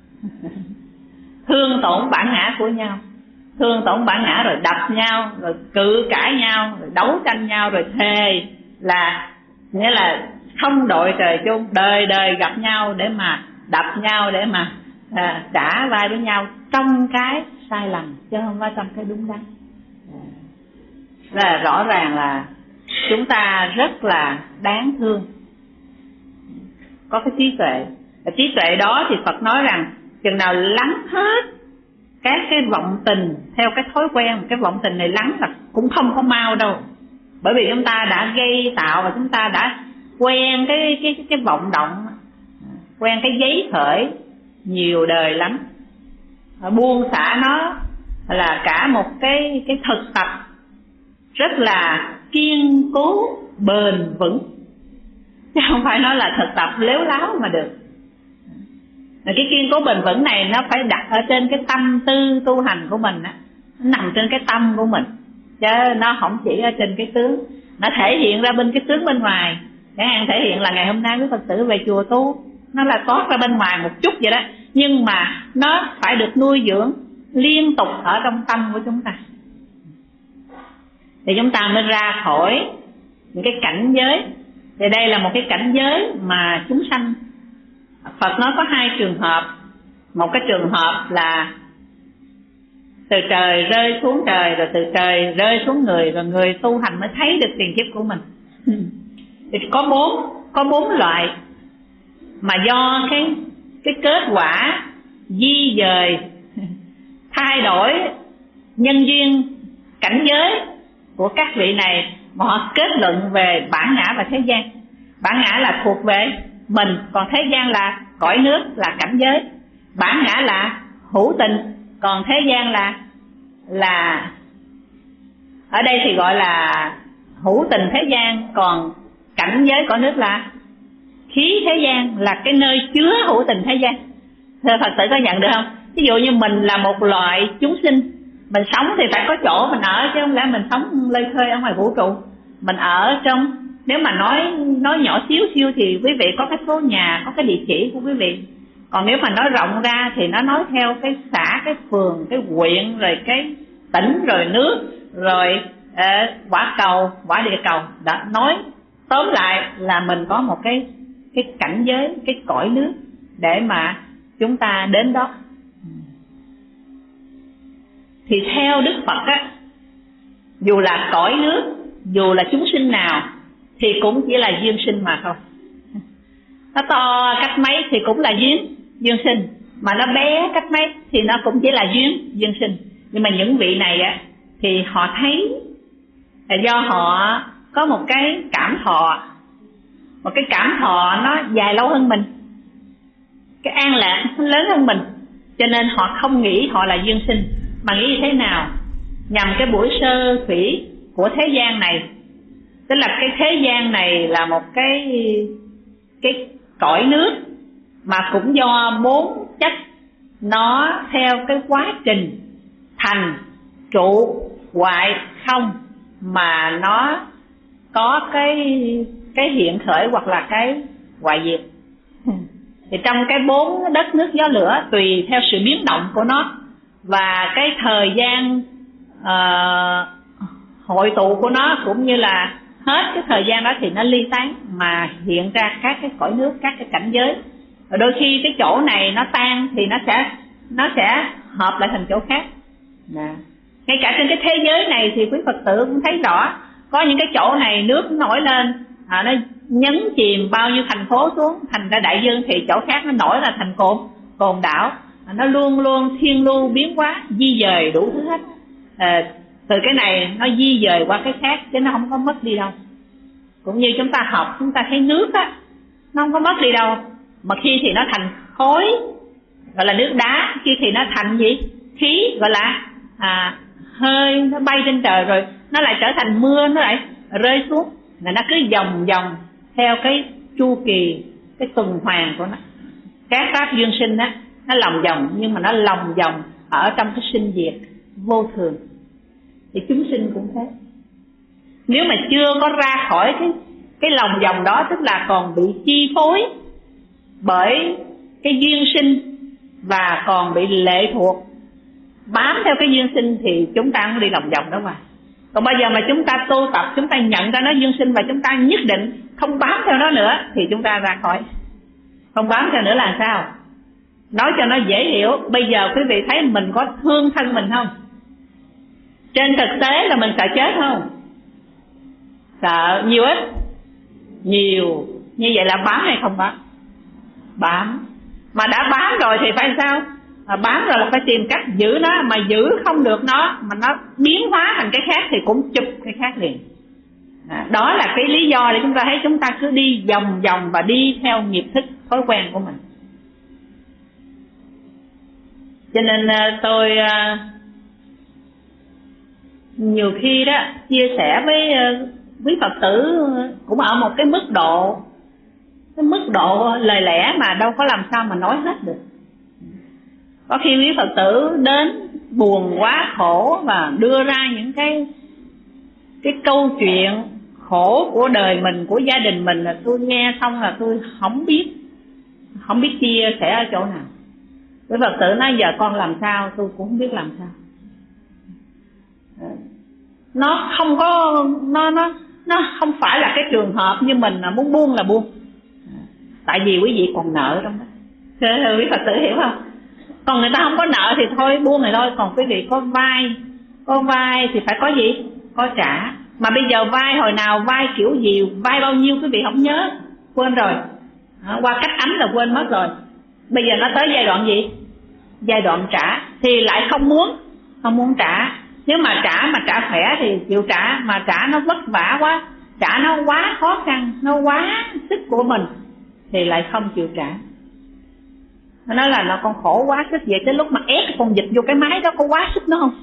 Thương tổn bản ngã của nhau, thương tổn bản ngã rồi đập nhau, rồi cự cãi nhau, rồi đấu tranh nhau, rồi thề là nghĩa là không đội trời chung, đời đời gặp nhau để mà đập nhau, để mà à, trả vai với nhau trong cái sai lầm chứ không phải trong cái đúng đắn. Là rõ ràng là chúng ta rất là đáng thương, có cái trí tuệ. Và trí tuệ đó thì Phật nói rằng chừng nào lắng hết các cái vọng tình theo cái thói quen, cái vọng tình này lắng là cũng không có mau đâu. Bởi vì chúng ta đã gây tạo và chúng ta đã quen cái cái cái vọng động, quen cái giấy khởi nhiều đời lắm. Buông xả nó là cả một cái cái thực tập rất là kiên cố bền vững, chứ không phải nói là thực tập lếu láo mà được. Cái kiên cố bền vững này nó phải đặt ở trên cái tâm tư tu hành của mình á, nó nằm trên cái tâm của mình, chứ nó không chỉ ở trên cái tướng. Nó thể hiện ra bên cái tướng bên ngoài, chẳng hạn thể hiện là ngày hôm nay quý Phật tử về chùa tu, nó là toát ra bên ngoài một chút vậy đó, nhưng mà nó phải được nuôi dưỡng liên tục ở trong tâm của chúng ta, thì chúng ta mới ra khỏi những cái cảnh giới. Thì đây là một cái cảnh giới mà chúng sanh, Phật nói có hai trường hợp. Một cái trường hợp là từ trời rơi xuống trời, rồi từ trời rơi xuống người, rồi người tu hành mới thấy được tiền kiếp của mình. Thì có bốn có bốn loại mà do cái cái kết quả di dời, thay đổi nhân duyên cảnh giới của các vị này mà họ kết luận về bản ngã và thế gian. Bản ngã là thuộc về mình, còn thế gian là cõi nước, là cảnh giới. Bản ngã là hữu tình, còn thế gian là là ở đây thì gọi là hữu tình thế gian, còn cảnh giới cõi nước là khí thế gian, là cái nơi chứa hữu tình thế gian. Thưa Phật tử có nhận được không? Ví dụ như mình là một loại chúng sinh, mình sống thì phải có chỗ mình ở, chứ không lẽ mình sống lơi khơi ở ngoài vũ trụ. Mình ở trong, nếu mà nói nói nhỏ xíu xíu thì quý vị có cái số nhà, có cái địa chỉ của quý vị. Còn nếu mà nói rộng ra thì nó nói theo cái xã, cái phường, cái huyện, rồi cái tỉnh, rồi nước, rồi uh, quả cầu, quả địa cầu. Đã nói tóm lại là mình có một cái cái cảnh giới, cái cõi nước để mà chúng ta đến đó. Thì theo Đức Phật á, dù là cõi nước, dù là chúng sinh nào thì cũng chỉ là duyên sinh mà thôi. Nó to cách mấy thì cũng là duyên duyên sinh, mà nó bé cách mấy thì nó cũng chỉ là duyên duyên sinh. Nhưng mà những vị này á thì họ thấy là do họ có một cái cảm thọ, một cái cảm thọ nó dài lâu hơn mình, cái an lạc nó lớn hơn mình, cho nên họ không nghĩ họ là duyên sinh, mà nghĩ như thế nào? Nhằm cái buổi sơ thủy của thế gian này, tức là cái thế gian này là một cái cái cõi nước mà cũng do bốn chất nó theo cái quá trình thành, trụ, hoại, không mà nó có cái cái hiện khởi hoặc là cái hoại diệt. Thì trong cái bốn đất nước gió lửa, tùy theo sự biến động của nó và cái thời gian uh, hội tụ của nó, cũng như là hết cái thời gian đó thì nó ly tán mà hiện ra các cái cõi nước, các cái cảnh giới. Và đôi khi cái chỗ này nó tan thì nó sẽ nó sẽ hợp lại thành chỗ khác. Nè. Ngay cả trên cái thế giới này thì quý Phật tử cũng thấy rõ, có những cái chỗ này nước nổi lên, à, nó nhấn chìm bao nhiêu thành phố xuống thành ra đại dương, thì chỗ khác nó nổi là thành cồn cồn đảo. À, nó luôn luôn thiên lưu biến hóa, di dời đủ thứ hết. À, từ cái này nó di dời qua cái khác chứ nó không có mất đi đâu. Cũng như chúng ta học, chúng ta thấy nước á, nó không có mất đi đâu, mà khi thì nó thành khối gọi là nước đá, khi thì nó thành gì? Khí gọi là à, hơi, nó bay trên trời rồi nó lại trở thành mưa, nó lại rơi xuống. Là nó cứ vòng vòng theo cái chu kỳ, cái tuần hoàn của nó. Các pháp duyên sinh á, nó lòng vòng, nhưng mà nó lòng vòng ở trong cái sinh diệt vô thường. Thì chúng sinh cũng thế. Nếu mà chưa có ra khỏi cái cái lòng vòng đó, tức là còn bị chi phối bởi cái duyên sinh và còn bị lệ thuộc bám theo cái duyên sinh, thì chúng ta không đi lòng vòng đó mà. Còn bây giờ mà chúng ta tu tập, chúng ta nhận ra nó duyên sinh và chúng ta nhất định không bám theo nó nữa thì chúng ta ra khỏi. Không bám theo nữa là sao? Nói cho nó dễ hiểu, bây giờ quý vị thấy mình có thương thân mình không? Trên thực tế là mình sợ chết không? Sợ nhiều ít? Nhiều. Như vậy là bám hay không bám? Bám. Mà đã bám rồi thì phải sao? À, bám rồi là phải tìm cách giữ nó, mà giữ không được nó mà nó biến hóa thành cái khác thì cũng chụp cái khác liền. À, đó là cái lý do để chúng ta thấy chúng ta cứ đi vòng vòng và đi theo nghiệp thức thói quen của mình. Cho nên tôi nhiều khi đó chia sẻ với quý Phật tử cũng ở một cái mức độ, cái mức độ lời lẽ mà đâu có làm sao mà nói hết được. Có khi quý Phật tử đến buồn quá khổ và đưa ra những cái cái câu chuyện khổ của đời mình, của gia đình mình, là tôi nghe xong là tôi không biết không biết chia sẻ ở chỗ nào. Quý Phật tử nói giờ con làm sao, tôi cũng không biết làm sao. Nó không có nó nó nó không phải là cái trường hợp như mình là muốn buông là buông. Tại vì quý vị còn nợ trong đó. Thưa quý Phật tử hiểu không? Còn người ta không có nợ thì thôi buông này thôi. Còn quý vị có vay, có vay thì phải có gì? Có trả. Mà bây giờ vay hồi nào, vay kiểu gì, vay bao nhiêu quý vị không nhớ, quên rồi. À, qua cách ánh là quên mất rồi. Bây giờ nó tới giai đoạn gì? Giai đoạn trả thì lại không muốn, không muốn trả. Nếu mà trả mà trả khỏe thì chịu trả, mà trả nó vất vả quá, trả nó quá khó khăn, nó quá sức của mình thì lại không chịu trả. Nó nói là nó con khổ quá sức vậy, tới lúc mà ép con vịt vô cái máy đó có quá sức nó không?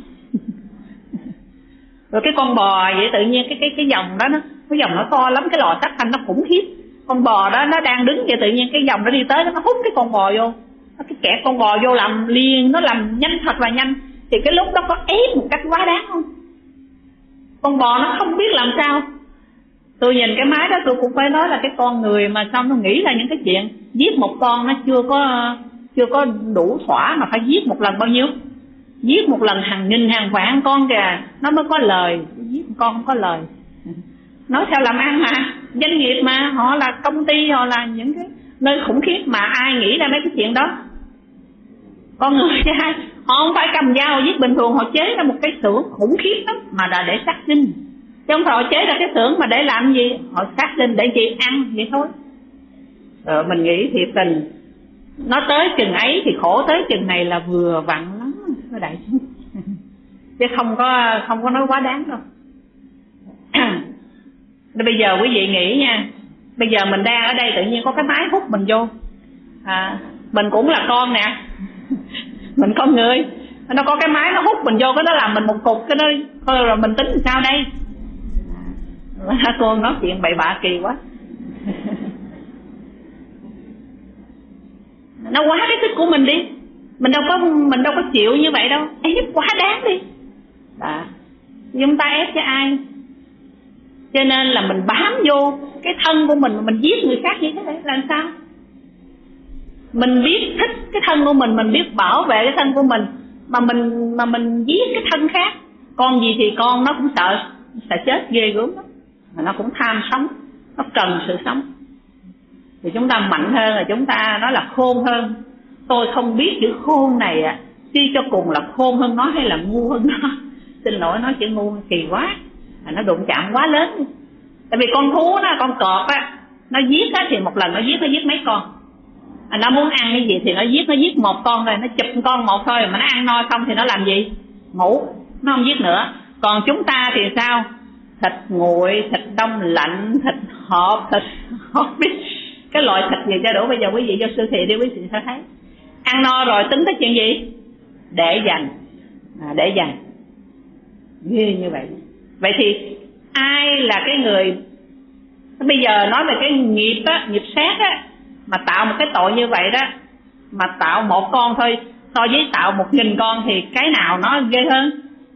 Rồi cái con bò vậy tự nhiên cái cái cái dòng đó nó cái dòng nó to lắm, cái lò sắt thanh nó khủng khiếp. Con bò đó nó đang đứng vậy tự nhiên cái dòng nó đi tới nó hút cái con bò vô. Nó cái kẹt con bò vô làm liền, nó làm nhanh thật là nhanh. Thì cái lúc đó có ép một cách quá đáng không? Con bò nó không biết làm sao. Tôi nhìn cái máy đó tôi cũng phải nói là cái con người mà sao nó nghĩ là những cái chuyện giết một con nó chưa có chưa có đủ thỏa mà phải giết một lần bao nhiêu? Giết một lần hàng nghìn hàng vạn con kìa nó mới có lời. Giết một con không có lời. Nói theo làm ăn mà, doanh nghiệp mà, họ là công ty, họ là những cái nơi khủng khiếp mà ai nghĩ ra mấy cái chuyện đó. Con người chứ ai, họ không phải cầm dao giết bình thường, họ chế ra một cái xưởng khủng khiếp lắm mà là để sát sinh. Chứ không phải họ chế ra cái xưởng mà để làm gì, họ sát sinh để gì ăn vậy thôi. Rồi mình nghĩ thiệt tình, nó tới chừng ấy thì khổ tới chừng này là vừa vặn lắm, nó đại chúng. Chứ không có không có nói quá đáng đâu. Bây giờ quý vị nghĩ nha, bây giờ mình đang ở đây tự nhiên có cái máy hút mình vô. À, mình cũng là con nè, mình con người, nó có cái máy nó hút mình vô, cái nó làm mình một cục, cái nó thôi rồi mình tính sao đây? Cô nói chuyện bậy bạ kỳ quá. Nó quá cái sức của mình đi, mình đâu có mình đâu có chịu như vậy đâu, ép quá đáng đi. Đó. Chúng ta ép cho ai? Cho nên là mình bám vô cái thân của mình mà mình giết người khác như thế này làm sao? Mình biết thích cái thân của mình, mình biết bảo vệ cái thân của mình, mà mình mà mình giết cái thân khác. Con gì thì con nó cũng sợ sợ chết ghê gớm lắm, mà nó cũng tham sống, nó cần sự sống. Thì chúng ta mạnh hơn là chúng ta nói là khôn hơn. Tôi không biết chữ khôn này ạ, suy cho cùng là khôn hơn nó hay là ngu hơn nó. Xin lỗi nói chữ ngu kỳ quá, à, nó đụng chạm quá lớn. Tại vì con thú nó, con cọp á, nó giết á thì một lần nó giết nó giết mấy con. À, nó muốn ăn cái gì thì nó giết nó giết một con thôi, nó chụp con một thôi, mà nó ăn no xong thì nó làm gì? Ngủ, nó không giết nữa. Còn chúng ta thì sao? Thịt nguội, thịt đông lạnh, thịt hộp, thịt không biết cái loại thịt gì cho đủ. Bây giờ quý vị vô siêu thị đi, quý vị sẽ thấy ăn no rồi tính tới chuyện gì? Để dành, à, để dành ghê như vậy. Vậy thì ai là cái người bây giờ nói về cái nghiệp á, nghiệp sát á, mà tạo một cái tội như vậy đó, mà tạo một con thôi so với tạo một nghìn con thì cái nào nó ghê hơn?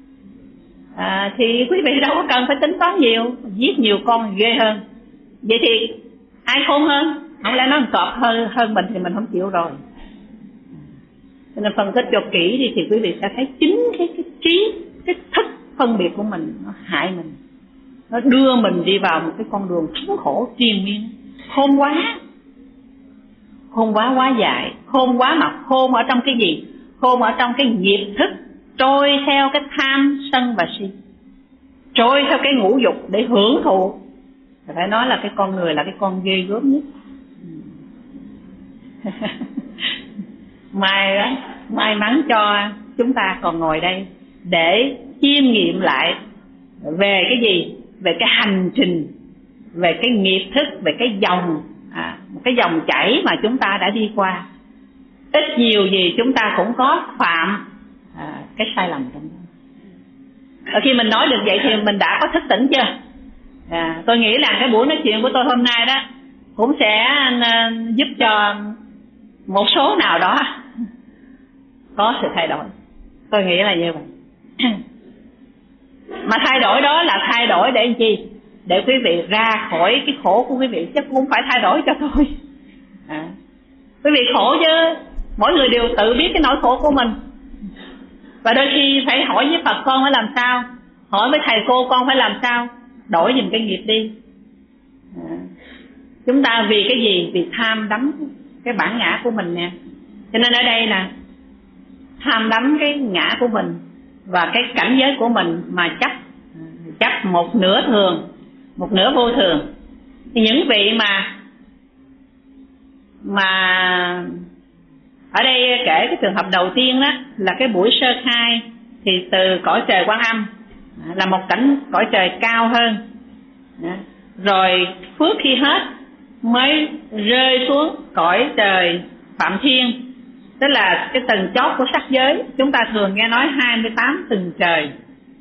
À, thì quý vị đâu có cần phải tính toán nhiều, giết nhiều con ghê hơn. Vậy thì ai khôn hơn? Không lẽ nó cọp hơn hơn mình thì mình không chịu rồi. Cho nên phân tích cho kỹ đi thì quý vị sẽ thấy chính cái, cái trí, cái thức phân biệt của mình nó hại mình, nó đưa mình đi vào một cái con đường thống khổ triền miên. Khôn quá, khôn quá quá dài, khôn quá mà khôn ở trong cái gì? Khôn ở trong cái nghiệp thức trôi theo cái tham sân và si, trôi theo cái ngũ dục để hưởng thụ. Phải nói là cái con người là cái con ghê gớm nhất. may may mắn cho chúng ta còn ngồi đây để chiêm nghiệm lại về cái gì, về cái hành trình, về cái nghiệp thức, về cái dòng à, một cái dòng chảy mà chúng ta đã đi qua. Ít nhiều gì chúng ta cũng có phạm à, cái sai lầm trong đó. Và khi mình nói được vậy thì mình đã có thức tỉnh chưa? À, tôi nghĩ là cái buổi nói chuyện của tôi hôm nay đó cũng sẽ giúp cho một số nào đó có sự thay đổi. Tôi nghĩ là như vậy. Mà thay đổi đó là thay đổi để làm chi? Để quý vị ra khỏi cái khổ của quý vị, chứ cũng phải thay đổi cho tôi. À, quý vị khổ chứ, mỗi người đều tự biết cái nỗi khổ của mình. Và đôi khi phải hỏi với Phật con phải làm sao, hỏi với thầy cô con phải làm sao, đổi giùm cái nghiệp đi. À, chúng ta vì cái gì? Vì tham đắm cái bản ngã của mình nè. Cho nên ở đây nè, tham đắm cái ngã của mình và cái cảnh giới của mình mà chấp chấp một nửa thường, một nửa vô thường. Thì những vị mà mà ở đây kể cái trường hợp đầu tiên đó là cái buổi sơ khai, thì từ cõi trời Quan Âm là một cảnh cõi trời cao hơn, rồi phước khi hết mới rơi xuống cõi trời Phạm Thiên, tức là cái tầng chót của sắc giới. Chúng ta thường nghe nói hai mươi tám tầng trời.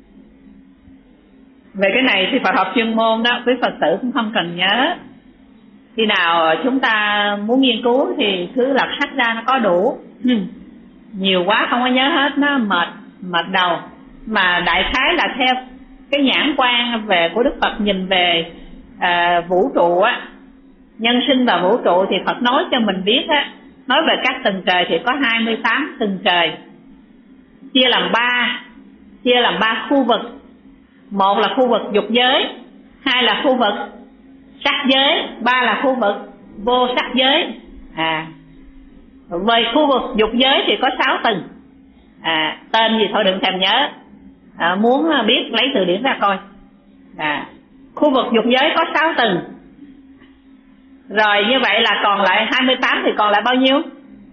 Về cái này thì Phật học chuyên môn đó, quý Phật tử cũng không cần nhớ. Khi nào chúng ta muốn nghiên cứu thì cứ lật sách ra, nó có đủ. Nhiều quá không có nhớ hết, nó mệt mệt đầu. Mà đại khái là theo cái nhãn quan về của Đức Phật nhìn về à, vũ trụ á, nhân sinh và vũ trụ, thì Phật nói cho mình biết á, nói về các tầng trời thì có hai mươi tám tầng trời, chia làm ba, chia làm ba khu vực. Một là khu vực dục giới, hai là khu vực sắc giới, ba là khu vực vô sắc giới. À, về khu vực dục giới thì có sáu tầng. À, tên gì thôi đừng thèm nhớ. À, muốn biết lấy từ điển ra coi. À, khu vực dục giới có sáu tầng. Rồi như vậy là còn lại hai mươi tám thì còn lại bao nhiêu?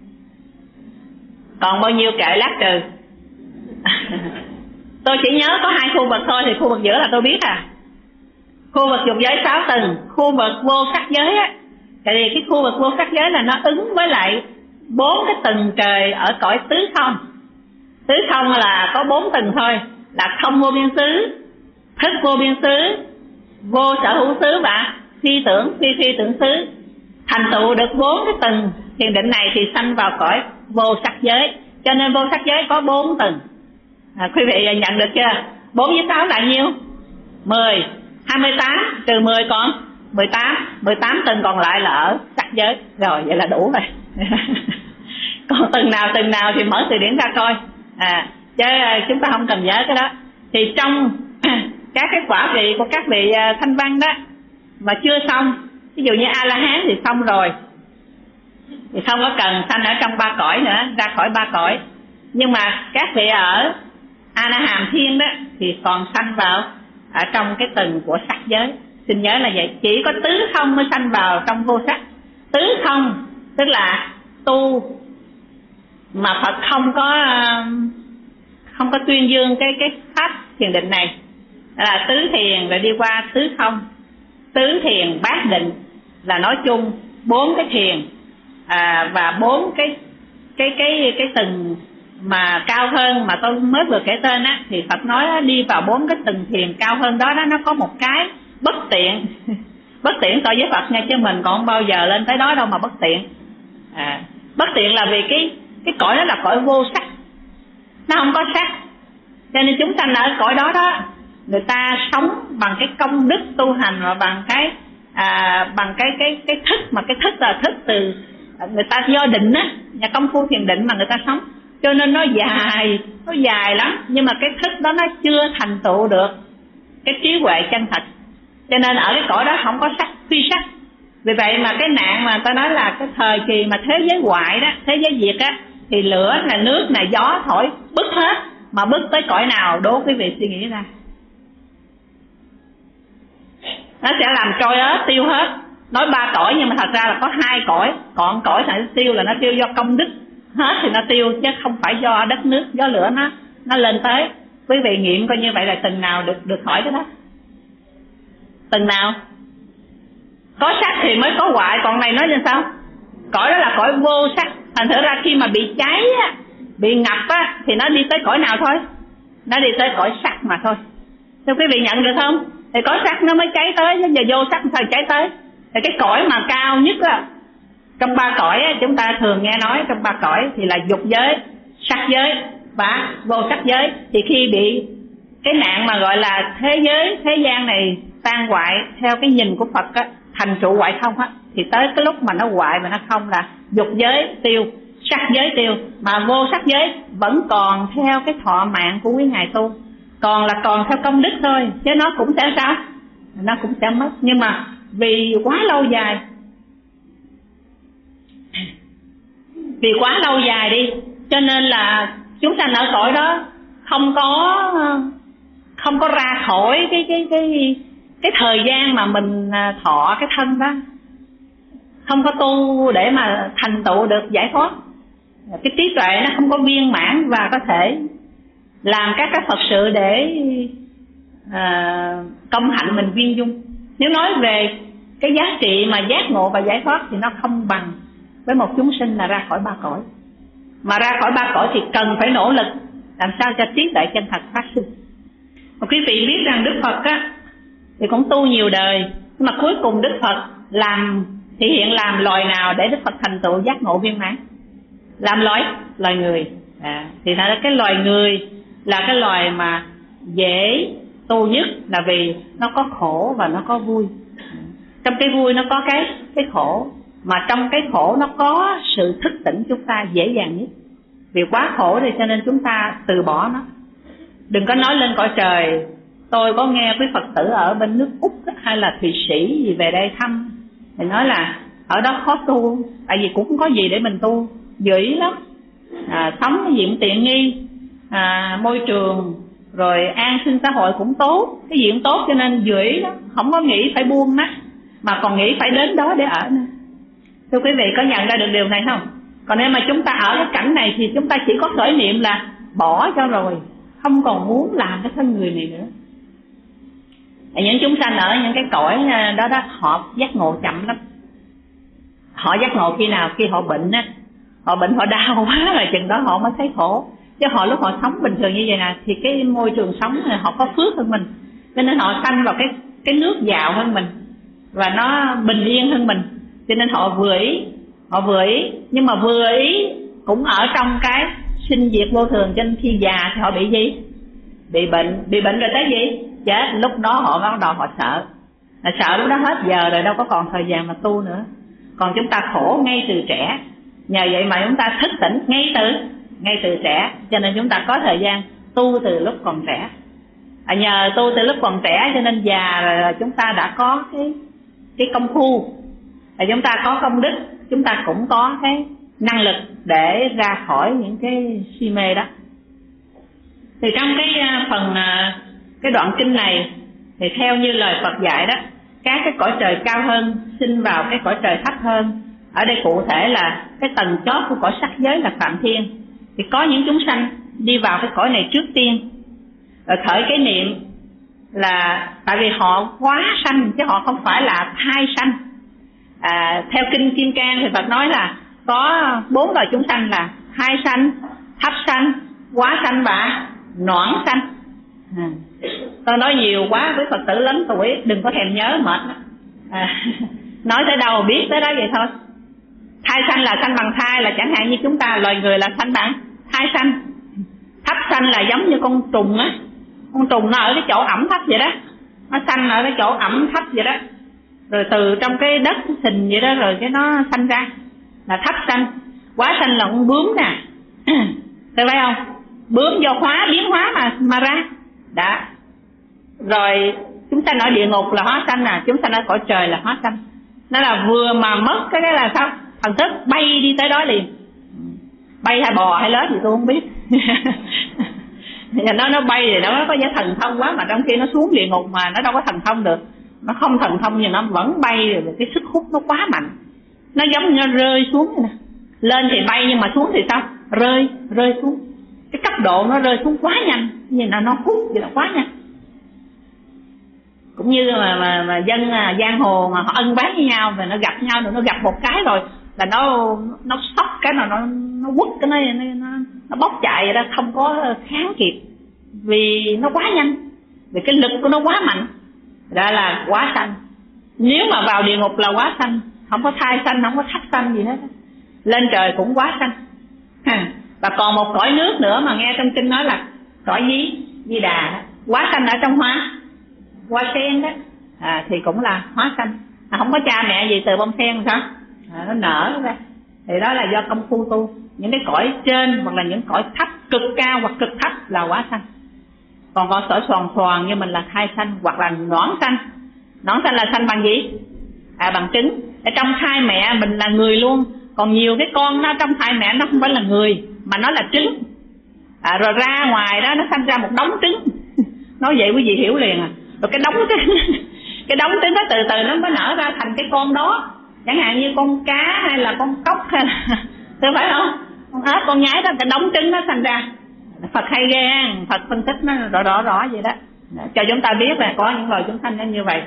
Còn bao nhiêu kệ lát trừ. Tôi chỉ nhớ có hai khu vực thôi, thì khu vực giữa là tôi biết à. Khu vực dục giới sáu tầng, khu vực vô sắc giới á, thì cái khu vực vô sắc giới là nó ứng với lại bốn cái tầng trời ở cõi tứ không. Tứ không là có bốn tầng thôi, là không vô biên xứ, thức vô biên xứ, vô sở hữu xứ và phi tưởng phi phi tưởng xứ. Thành tựu được bốn cái tầng thiền định này thì sanh vào cõi vô sắc giới. Cho nên vô sắc giới có bốn tầng. À, quý vị nhận được chưa? Bốn với sáu là nhiêu? Mười. Hai mươi tám trừ mười còn mười tám. Mười tám tầng còn lại là ở sắc giới. Rồi vậy là đủ rồi. Còn tầng nào tầng nào thì mở từ điển ra coi. À, chứ chúng ta không cần nhớ cái đó. Thì trong các cái quả vị của các vị thanh văn đó mà chưa xong, ví dụ như A-la-hán thì xong rồi, thì không có cần sanh ở trong ba cõi nữa, ra khỏi ba cõi. Nhưng mà các vị ở A-na-hàm thiên đó thì còn sanh vào ở trong cái tầng của sắc giới. Xin nhớ là vậy, chỉ có tứ không mới sanh vào trong vô sắc. Tứ không tức là tu mà Phật không có không có tuyên dương cái cái pháp thiền định này, là tứ thiền rồi đi qua tứ không. Tứ thiền bát định là nói chung bốn cái thiền à, và bốn cái cái cái cái tầng mà cao hơn mà tôi mới vừa kể tên á, thì Phật nói đi vào bốn cái tầng thiền cao hơn đó đó, nó có một cái bất tiện. Bất tiện so với Phật nha, chứ mình còn không bao giờ lên tới đó đâu mà bất tiện. À, bất tiện là vì cái cái cõi đó là cõi vô sắc, nó không có sắc, cho nên chúng sanh ở cõi đó đó, người ta sống bằng cái công đức tu hành và bằng cái à, bằng cái cái cái thức, mà cái thức là thức từ người ta do định á, nhà công phu thiền định mà người ta sống, cho nên nó dài, nó dài lắm. Nhưng mà cái thức đó nó chưa thành tựu được cái trí huệ chân thật, cho nên ở cái cõi đó không có sắc, phi sắc. Vì vậy mà cái nạn mà ta nói là cái thời kỳ mà thế giới hoại đó, thế giới diệt á, thì lửa là nước là gió thổi bứt hết, mà bứt tới cõi nào đố quý vị suy nghĩ ra. Nó sẽ làm trôi ớt tiêu hết. Nói ba cõi nhưng mà thật ra là có hai cõi, còn cõi này tiêu là nó tiêu do công đức hết thì nó tiêu, chứ không phải do đất nước gió lửa nó nó lên tới. Quý vị nghiệm coi như vậy là từng nào được được khỏi cái đó, từng nào có sắc thì mới có hoại, còn này nói như sao? Cõi đó là cõi vô sắc, thành thử ra khi mà bị cháy á, bị ngập á, thì nó đi tới cõi nào thôi? Nó đi tới cõi sắc mà thôi. Thưa quý vị nhận được không? Thì có sắc nó mới cháy tới, chứ giờ vô sắc sao cháy tới? Thì cái cõi mà cao nhất á, trong ba cõi á, chúng ta thường nghe nói trong ba cõi thì là dục giới, sắc giới và vô sắc giới. Thì khi bị cái nạn mà gọi là thế giới, thế gian này tan hoại theo cái nhìn của Phật á, thành trụ hoại không á, thì tới cái lúc mà nó hoại mà nó không là dục giới tiêu, sắc giới tiêu, mà vô sắc giới vẫn còn theo cái thọ mạng của quý ngài tu, còn là còn theo công đức thôi, chứ nó cũng sẽ sao? Nó cũng sẽ mất. Nhưng mà vì quá lâu dài, vì quá lâu dài đi, cho nên là chúng sanh ở cõi đó không có không có ra khỏi cái cái cái cái thời gian mà mình thọ cái thân đó, không có tu để mà thành tựu được giải thoát. Cái trí tuệ nó không có viên mãn và có thể làm các cái Phật sự để à, công hạnh mình viên dung. Nếu nói về cái giá trị mà giác ngộ và giải thoát thì nó không bằng với một chúng sinh là ra khỏi ba cõi. Mà ra khỏi ba cõi thì cần phải nỗ lực làm sao cho trí tuệ chân thật phát sinh. Mà quý vị biết rằng Đức Phật á thì cũng tu nhiều đời, nhưng mà cuối cùng Đức Phật làm thể hiện làm loài nào để Đức Phật thành tựu giác ngộ viên mãn? Làm loài loài người. À, thì thật ra cái loài người là cái loài mà dễ tu nhất, là vì nó có khổ và nó có vui. Trong cái vui nó có cái cái khổ, mà trong cái khổ nó có sự thức tỉnh chúng ta dễ dàng nhất. Vì quá khổ thì cho nên chúng ta từ bỏ nó. Đừng có nói lên cõi trời. Tôi có nghe quý Phật tử ở bên nước Úc hay là Thụy Sĩ gì về đây thăm, thì nói là ở đó khó tu, tại vì cũng không có gì để mình tu, dữ lắm. À, sống cái gì cũng tiện nghi, à, môi trường rồi an sinh xã hội cũng tốt, cái gì cũng tốt, cho nên dữ lắm, không có nghĩ phải buông mắt mà còn nghĩ phải đến đó để ở nữa. Thưa quý vị có nhận ra được điều này không? Còn nếu mà chúng ta ở cái cảnh này thì chúng ta chỉ có khởi niệm là bỏ cho rồi, không còn muốn làm cái thân người này nữa. Những chúng sanh ở những cái cõi đó đó, họ giác ngộ chậm lắm. Họ giác ngộ khi nào? Khi họ bệnh á, họ bệnh họ đau quá rồi chừng đó họ mới thấy khổ. Chứ họ lúc họ sống bình thường như vậy nè thì cái môi trường sống này họ có phước hơn mình, cho nên họ sanh vào cái cái nước giàu hơn mình và nó bình yên hơn mình, cho nên họ vừa ý, họ vừa ý. Nhưng mà vừa ý cũng ở trong cái sinh diệt vô thường, cho nên khi già thì họ bị gì? Bị bệnh, bị bệnh rồi tới gì? Chết. Lúc đó họ bắt đầu họ sợ, là sợ lúc đó hết giờ rồi, đâu có còn thời gian mà tu nữa. Còn chúng ta khổ ngay từ trẻ, nhờ vậy mà chúng ta thức tỉnh ngay từ ngay từ trẻ, cho nên chúng ta có thời gian tu từ lúc còn trẻ. À, nhờ tu từ lúc còn trẻ cho nên già rồi chúng ta đã có cái cái công phu, và chúng ta có công đức, chúng ta cũng có cái năng lực để ra khỏi những cái si mê đó. Thì trong cái phần cái đoạn kinh này thì theo như lời Phật dạy đó, các cái cõi trời cao hơn sinh vào cái cõi trời thấp hơn. Ở đây cụ thể là cái tầng chót của cõi sắc giới là Phạm Thiên, thì có những chúng sanh đi vào cái cõi này trước tiên, rồi khởi cái niệm là tại vì họ quá sanh chứ họ không phải là thai sanh. À, theo kinh Kim Cang thì Phật nói là có bốn loại chúng sanh là thai sanh, thấp sanh, quá sanh và noãn sanh. À, tôi nói nhiều quá với Phật tử lớn tuổi đừng có thèm nhớ mệt. À, nói tới đâu biết tới đó vậy thôi. Thai sanh là sanh bằng thai, là chẳng hạn như chúng ta loài người là sanh bằng thai sanh. Thấp sanh là giống như con trùng á, con trùng nó ở cái chỗ ẩm thấp vậy đó, nó sanh ở cái chỗ ẩm thấp vậy đó, rồi từ trong cái đất sình vậy đó rồi cái nó sanh ra là thấp sanh. Quá sanh là con bướm nè, thấy phải không? Bướm do hóa biến hóa mà mà ra đã. Rồi chúng sanh ở địa ngục là hóa sanh nè, chúng sanh ở cõi trời là hóa sanh. Nó là vừa mà mất cái đó là sao? Thần thức bay đi tới đó liền. Bay hay bò hay lết thì tôi không biết. nó nó bay thì nó có vẻ thần thông quá, mà trong khi nó xuống địa ngục mà nó đâu có thần thông được. Nó không thần thông nhưng nó vẫn bay, rồi cái sức hút nó quá mạnh, nó giống như nó rơi xuống vậy nè. Lên thì bay nhưng mà xuống thì sao? Rơi, rơi xuống. Cái cấp độ nó rơi xuống quá nhanh, như là nó hút vậy là quá nhanh. Cũng như mà mà, mà dân à, giang hồ mà họ ân bán với nhau rồi nó gặp nhau rồi nó gặp một cái rồi là nó nó sốc cái nào nó nó quất cái nó nó nó bốc chạy vậy đó, không có kháng kịp vì nó quá nhanh, vì cái lực của nó quá mạnh. Đó là quá sanh. Nếu mà vào địa ngục là quá sanh, không có thai sanh, không có thách sanh gì hết. Lên trời cũng quá sanh. Và còn một cõi nước nữa mà nghe trong kinh nói là cõi Di Di Đà đó. Quá sanh ở trong hoa hoa sen đó, à, thì cũng là hóa sanh. À, không có cha mẹ gì từ bông sen sao? À, nó nở ra. Thì đó là do công phu tu. Những cái cõi trên hoặc là những cõi thấp, cực cao hoặc cực thấp là quá sanh. Còn con sỏi xoàn xoàn như mình là thai sanh hoặc là nõn sanh. Nõn sanh là sanh bằng gì? À, bằng trứng. Ở trong thai mẹ mình là người luôn. Còn nhiều cái con nó trong thai mẹ nó không phải là người mà nó là trứng. À, rồi ra ngoài đó nó sanh ra một đống trứng. Nói vậy quý vị hiểu liền à. Rồi cái đống trứng cái đống trứng đó từ từ nó mới nở ra thành cái con đó. Chẳng hạn như con cá hay là con cóc hay là tôi phải không? Con ếch, con nhái đó, cái đống trứng nó sanh ra. Phật hay ghê, Phật phân tích nó rõ rõ rõ vậy đó, cho chúng ta biết là có những loài chúng sanh nó như vậy.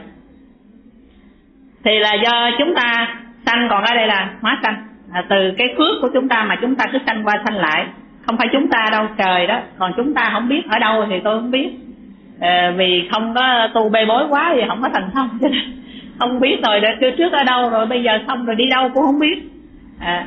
Thì là do chúng ta sanh, còn ở đây là hóa sanh. À, từ cái phước của chúng ta mà chúng ta cứ sanh qua sanh lại. Không phải chúng ta đâu, trời đó. Còn chúng ta không biết ở đâu thì tôi không biết. À, vì không có tu bê bối quá thì không có thành thông. Không biết rồi trước trước ở đâu rồi bây giờ xong rồi đi đâu cũng không biết. À,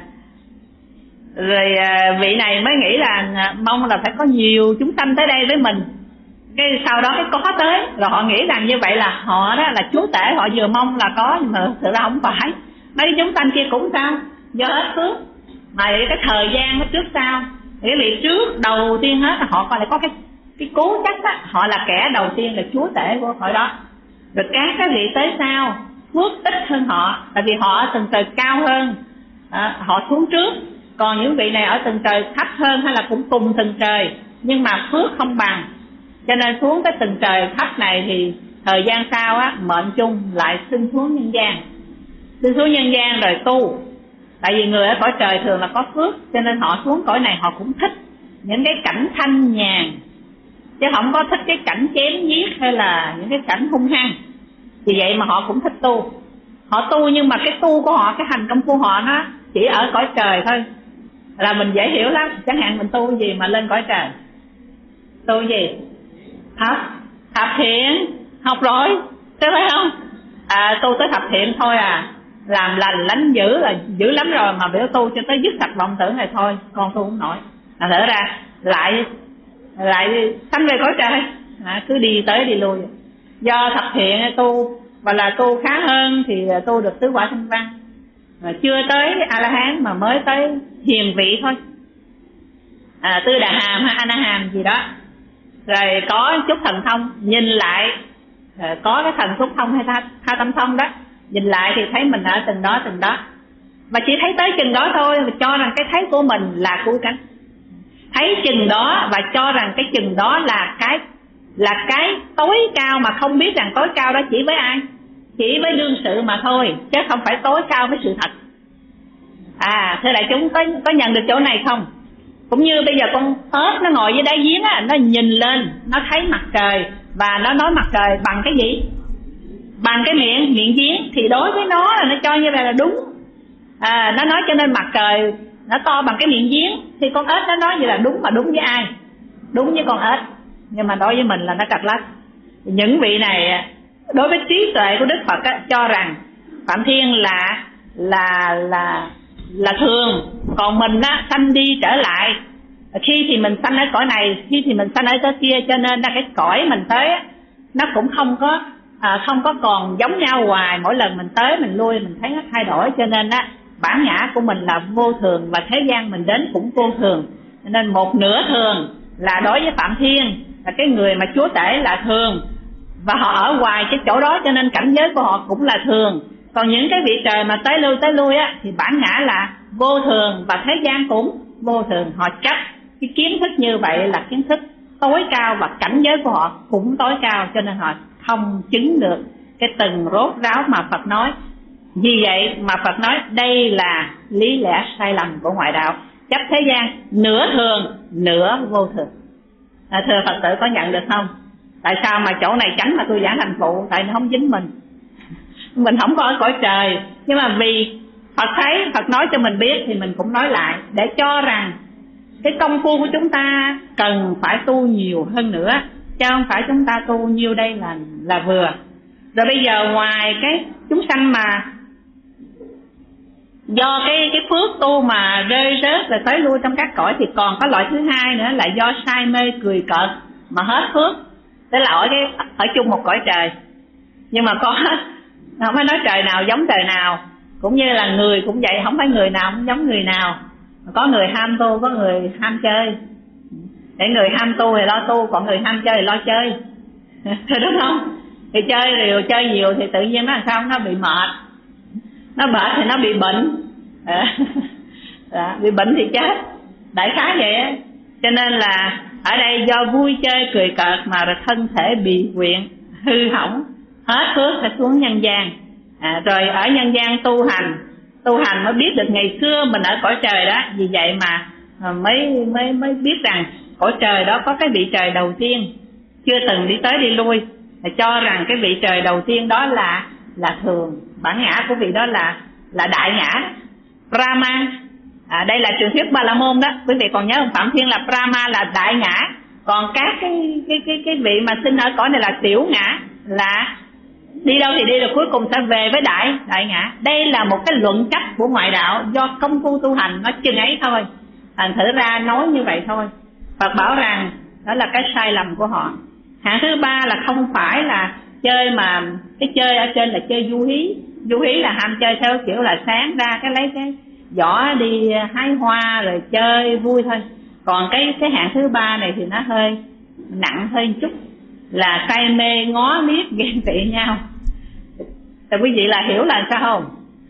rồi à, vị này mới nghĩ là à, mong là phải có nhiều chúng sanh tới đây với mình. Cái sau đó cái có tới, rồi họ nghĩ rằng như vậy là họ đó là chúa tể, họ vừa mong là có, nhưng mà thực sự là không phải. Mấy chúng sanh kia cũng sao, do hết phước mà cái thời gian nó trước sau. Thì cái vị trước đầu tiên hết là họ còn lại có cái cái cố chấp á, họ là kẻ đầu tiên là chúa tể của cõi đó. Rồi các cái vị tới sau phước ít hơn họ, tại vì họ ở tầng trời cao hơn, à, họ xuống trước. Còn những vị này ở tầng trời thấp hơn hay là cũng cùng tầng trời nhưng mà phước không bằng, cho nên xuống cái tầng trời thấp này thì thời gian sau á mệnh chung lại xin xuống nhân gian, xin xuống nhân gian rồi tu. Tại vì người ở cõi trời thường là có phước, cho nên họ xuống cõi này họ cũng thích những cái cảnh thanh nhàn, chứ không có thích cái cảnh chém giết hay là những cái cảnh hung hăng. Vì vậy mà họ cũng thích tu. Họ tu nhưng mà cái tu của họ, cái hành công phu họ nó chỉ ở cõi trời thôi, là mình dễ hiểu lắm. Chẳng hạn mình tu gì mà lên cõi trời? Tu gì? Thập thập thiện, học rồi, thế phải không? À, tu tới thập thiện thôi à, làm lành lánh dữ là dữ lắm rồi, mà biểu tu cho tới dứt sạch vọng tưởng này thôi, con tu không nổi. À, thở ra lại lại sanh về cõi trời, à, cứ đi tới đi lui. Do thập thiện tu và là tu khá hơn thì tu được tứ quả thanh văn, mà chưa tới A La Hán mà mới tới hiền vị thôi, à, Tư Đà Hàm hay A Na Hàm gì đó. Rồi có chút thần thông, nhìn lại có cái thần xúc thông hay tha, tha tâm thông đó, nhìn lại thì thấy mình ở từng đó từng đó, và chỉ thấy tới chừng đó thôi, và cho rằng cái thấy của mình là cứu cánh. Thấy chừng đó và cho rằng cái chừng đó là cái là cái tối cao, mà không biết rằng tối cao đó chỉ với ai? Chỉ với đương sự mà thôi, chứ không phải tối cao với sự thật. À, thưa đại chúng, có, có nhận được chỗ này không? Cũng như bây giờ con ếch nó ngồi dưới đáy giếng á, nó nhìn lên, nó thấy mặt trời, và nó nói mặt trời bằng cái gì? Bằng cái miệng, miệng giếng. Thì đối với nó là nó cho như vậy là đúng. À, nó nói cho nên mặt trời nó to bằng cái miệng giếng, thì con ếch nó nói vậy là đúng, mà đúng với ai? Đúng với con ếch. Nhưng mà đối với mình là nó trật lắc. Những vị này đối với trí tuệ của Đức Phật á, cho rằng Phạm Thiên là là là là thường, còn mình á sanh đi trở lại. Khi thì mình sanh ở cõi này, khi thì mình sanh ở cõi kia, cho nên là cái cõi mình tới á, nó cũng không có à, không có còn giống nhau hoài. Mỗi lần mình tới mình lui mình thấy nó thay đổi, cho nên á bản ngã của mình là vô thường, và thế gian mình đến cũng vô thường. Cho nên một nửa thường là đối với Phạm Thiên là cái người mà chúa tể là thường, và họ ở hoài cái chỗ đó, cho nên cảnh giới của họ cũng là thường. Còn những cái vị trời mà tới lui tới lui á thì bản ngã là vô thường, và thế gian cũng vô thường. Họ chấp cái kiến thức như vậy là kiến thức tối cao, và cảnh giới của họ cũng tối cao, cho nên họ không chứng được cái từng rốt ráo mà Phật nói. Vì vậy mà Phật nói đây là lý lẽ sai lầm của ngoại đạo, chấp thế gian nửa thường nửa vô thường. À, thưa Phật tử có nhận được không? Tại sao mà chỗ này tránh mà tôi giảng thành phụ? Tại nó không dính mình, mình không có ở cõi trời. Nhưng mà vì Phật thấy, Phật nói cho mình biết thì mình cũng nói lại, để cho rằng cái công phu của chúng ta cần phải tu nhiều hơn nữa, chứ không phải chúng ta tu nhiêu đây là là vừa. Rồi bây giờ ngoài cái chúng sanh mà do cái cái phước tu mà rơi rớt rồi tới lui trong các cõi, thì còn có loại thứ hai nữa là do say mê cười cợt mà hết phước, tức là ở cái ở chung một cõi trời. Nhưng mà có không phải nói trời nào giống trời nào, cũng như là người cũng vậy, không phải người nào cũng giống người nào. Có người ham tu, có người ham chơi. Để người ham tu thì lo tu, còn người ham chơi thì lo chơi. Đúng không? Thì chơi nhiều, chơi nhiều thì tự nhiên nó làm sao nó bị mệt, nó mệt thì nó bị bệnh. À, à, bị bệnh thì chết, đại khái vậy á. Cho nên là ở đây do vui chơi cười cợt mà thân thể bị quyện hư hỏng, hết phước phải xuống nhân gian. À, rồi ở nhân gian tu hành, tu hành mới biết được ngày xưa mình ở cõi trời đó. Vì vậy mà mới mới mới biết rằng cõi trời đó có cái vị trời đầu tiên, chưa từng đi tới đi lui, cho rằng cái vị trời đầu tiên đó là là thường, bản ngã của vị đó là là đại ngã, Brahma. À, đây là truyền thuyết Ba La Môn đó, quý vị còn nhớ không? Phạm Thiên là Brahma, là đại ngã, còn các cái cái cái cái vị mà sinh ở cõi này là tiểu ngã, là đi đâu thì đi rồi cuối cùng sẽ về với đại đại ngã. Đây là một cái luận chấp của ngoại đạo, do công phu tu hành nó chừng ấy thôi, thành thử ra nói như vậy thôi. Phật bảo rằng đó là cái sai lầm của họ. Hạng thứ ba là không phải là chơi mà cái chơi ở trên là chơi du hí. Du hí là ham chơi theo kiểu là sáng ra cái lấy cái giỏ đi hái hoa rồi chơi vui thôi. Còn cái cái hạng thứ ba này thì nó hơi nặng hơi chút, là say mê ngó liếc ghen tị nhau. Thì quý vị là hiểu là sao không?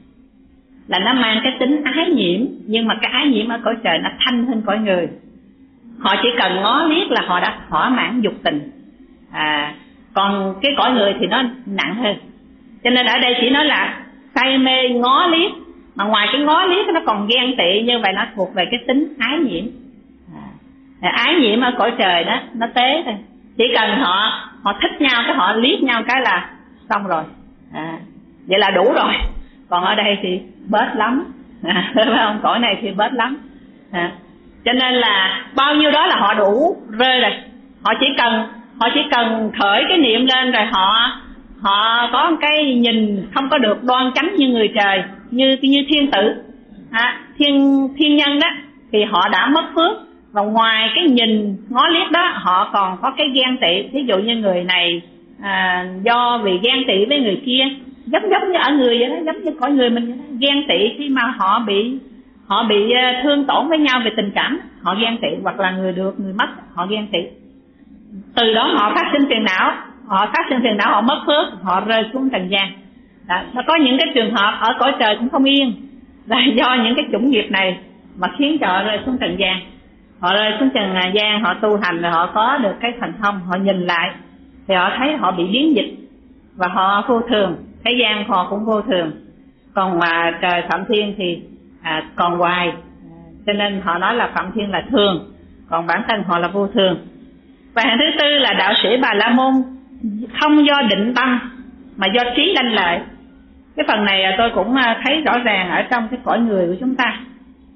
Là nó mang cái tính ái nhiễm, nhưng mà cái ái nhiễm ở cõi trời nó thanh hơn cõi người. Họ chỉ cần ngó liếc là họ đã thỏa mãn dục tình. À, còn cái cõi người thì nó nặng hơn. Cho nên ở đây chỉ nói là say mê ngó liếc, mà ngoài cái ngó liếc nó còn ghen tị, như vậy nó thuộc về cái tính ái nhiễm. À, ái nhiễm ở cõi trời đó nó tế thôi, chỉ cần họ họ thích nhau cái họ liếc nhau cái là xong rồi. À, vậy là đủ rồi. Còn ở đây thì bớt lắm. À, phải không? Cõi này thì bớt lắm. À, cho nên là bao nhiêu đó là họ đủ rơi rồi. Họ chỉ cần họ chỉ cần khởi cái niệm lên rồi họ họ có cái nhìn không có được đoan chánh như người trời, như như thiên tử, à, thiên thiên nhân đó, thì họ đã mất phước. Và ngoài cái nhìn ngó liếc đó, họ còn có cái ghen tị. Ví dụ như người này à, do vì ghen tị với người kia, giống giống như ở người vậy đó, giống như cõi người mình vậy đó. Ghen tị khi mà họ bị họ bị thương tổn với nhau về tình cảm, họ ghen tị, hoặc là người được người mất họ ghen tị. Từ đó họ phát sinh phiền não, họ phát sinh phiền não, họ mất phước, họ rơi xuống trần gian. Đó, nó có những cái trường hợp ở cõi trời cũng không yên, là do những cái chủng nghiệp này mà khiến cho họ rơi xuống trần gian. Họ rơi xuống trần gian, họ tu hành rồi họ có được cái thành thông, họ nhìn lại thì họ thấy họ bị biến dịch và họ vô thường, thế gian họ cũng vô thường. Còn mà trời Phạm Thiên thì à, còn hoài, cho nên họ nói là Phạm Thiên là thường, còn bản thân họ là vô thường. Và hạng thứ tư là đạo sĩ Bà La Môn không do định tâm mà do trí lanh lợi. Cái phần này tôi cũng thấy rõ ràng ở trong cái cõi người của chúng ta.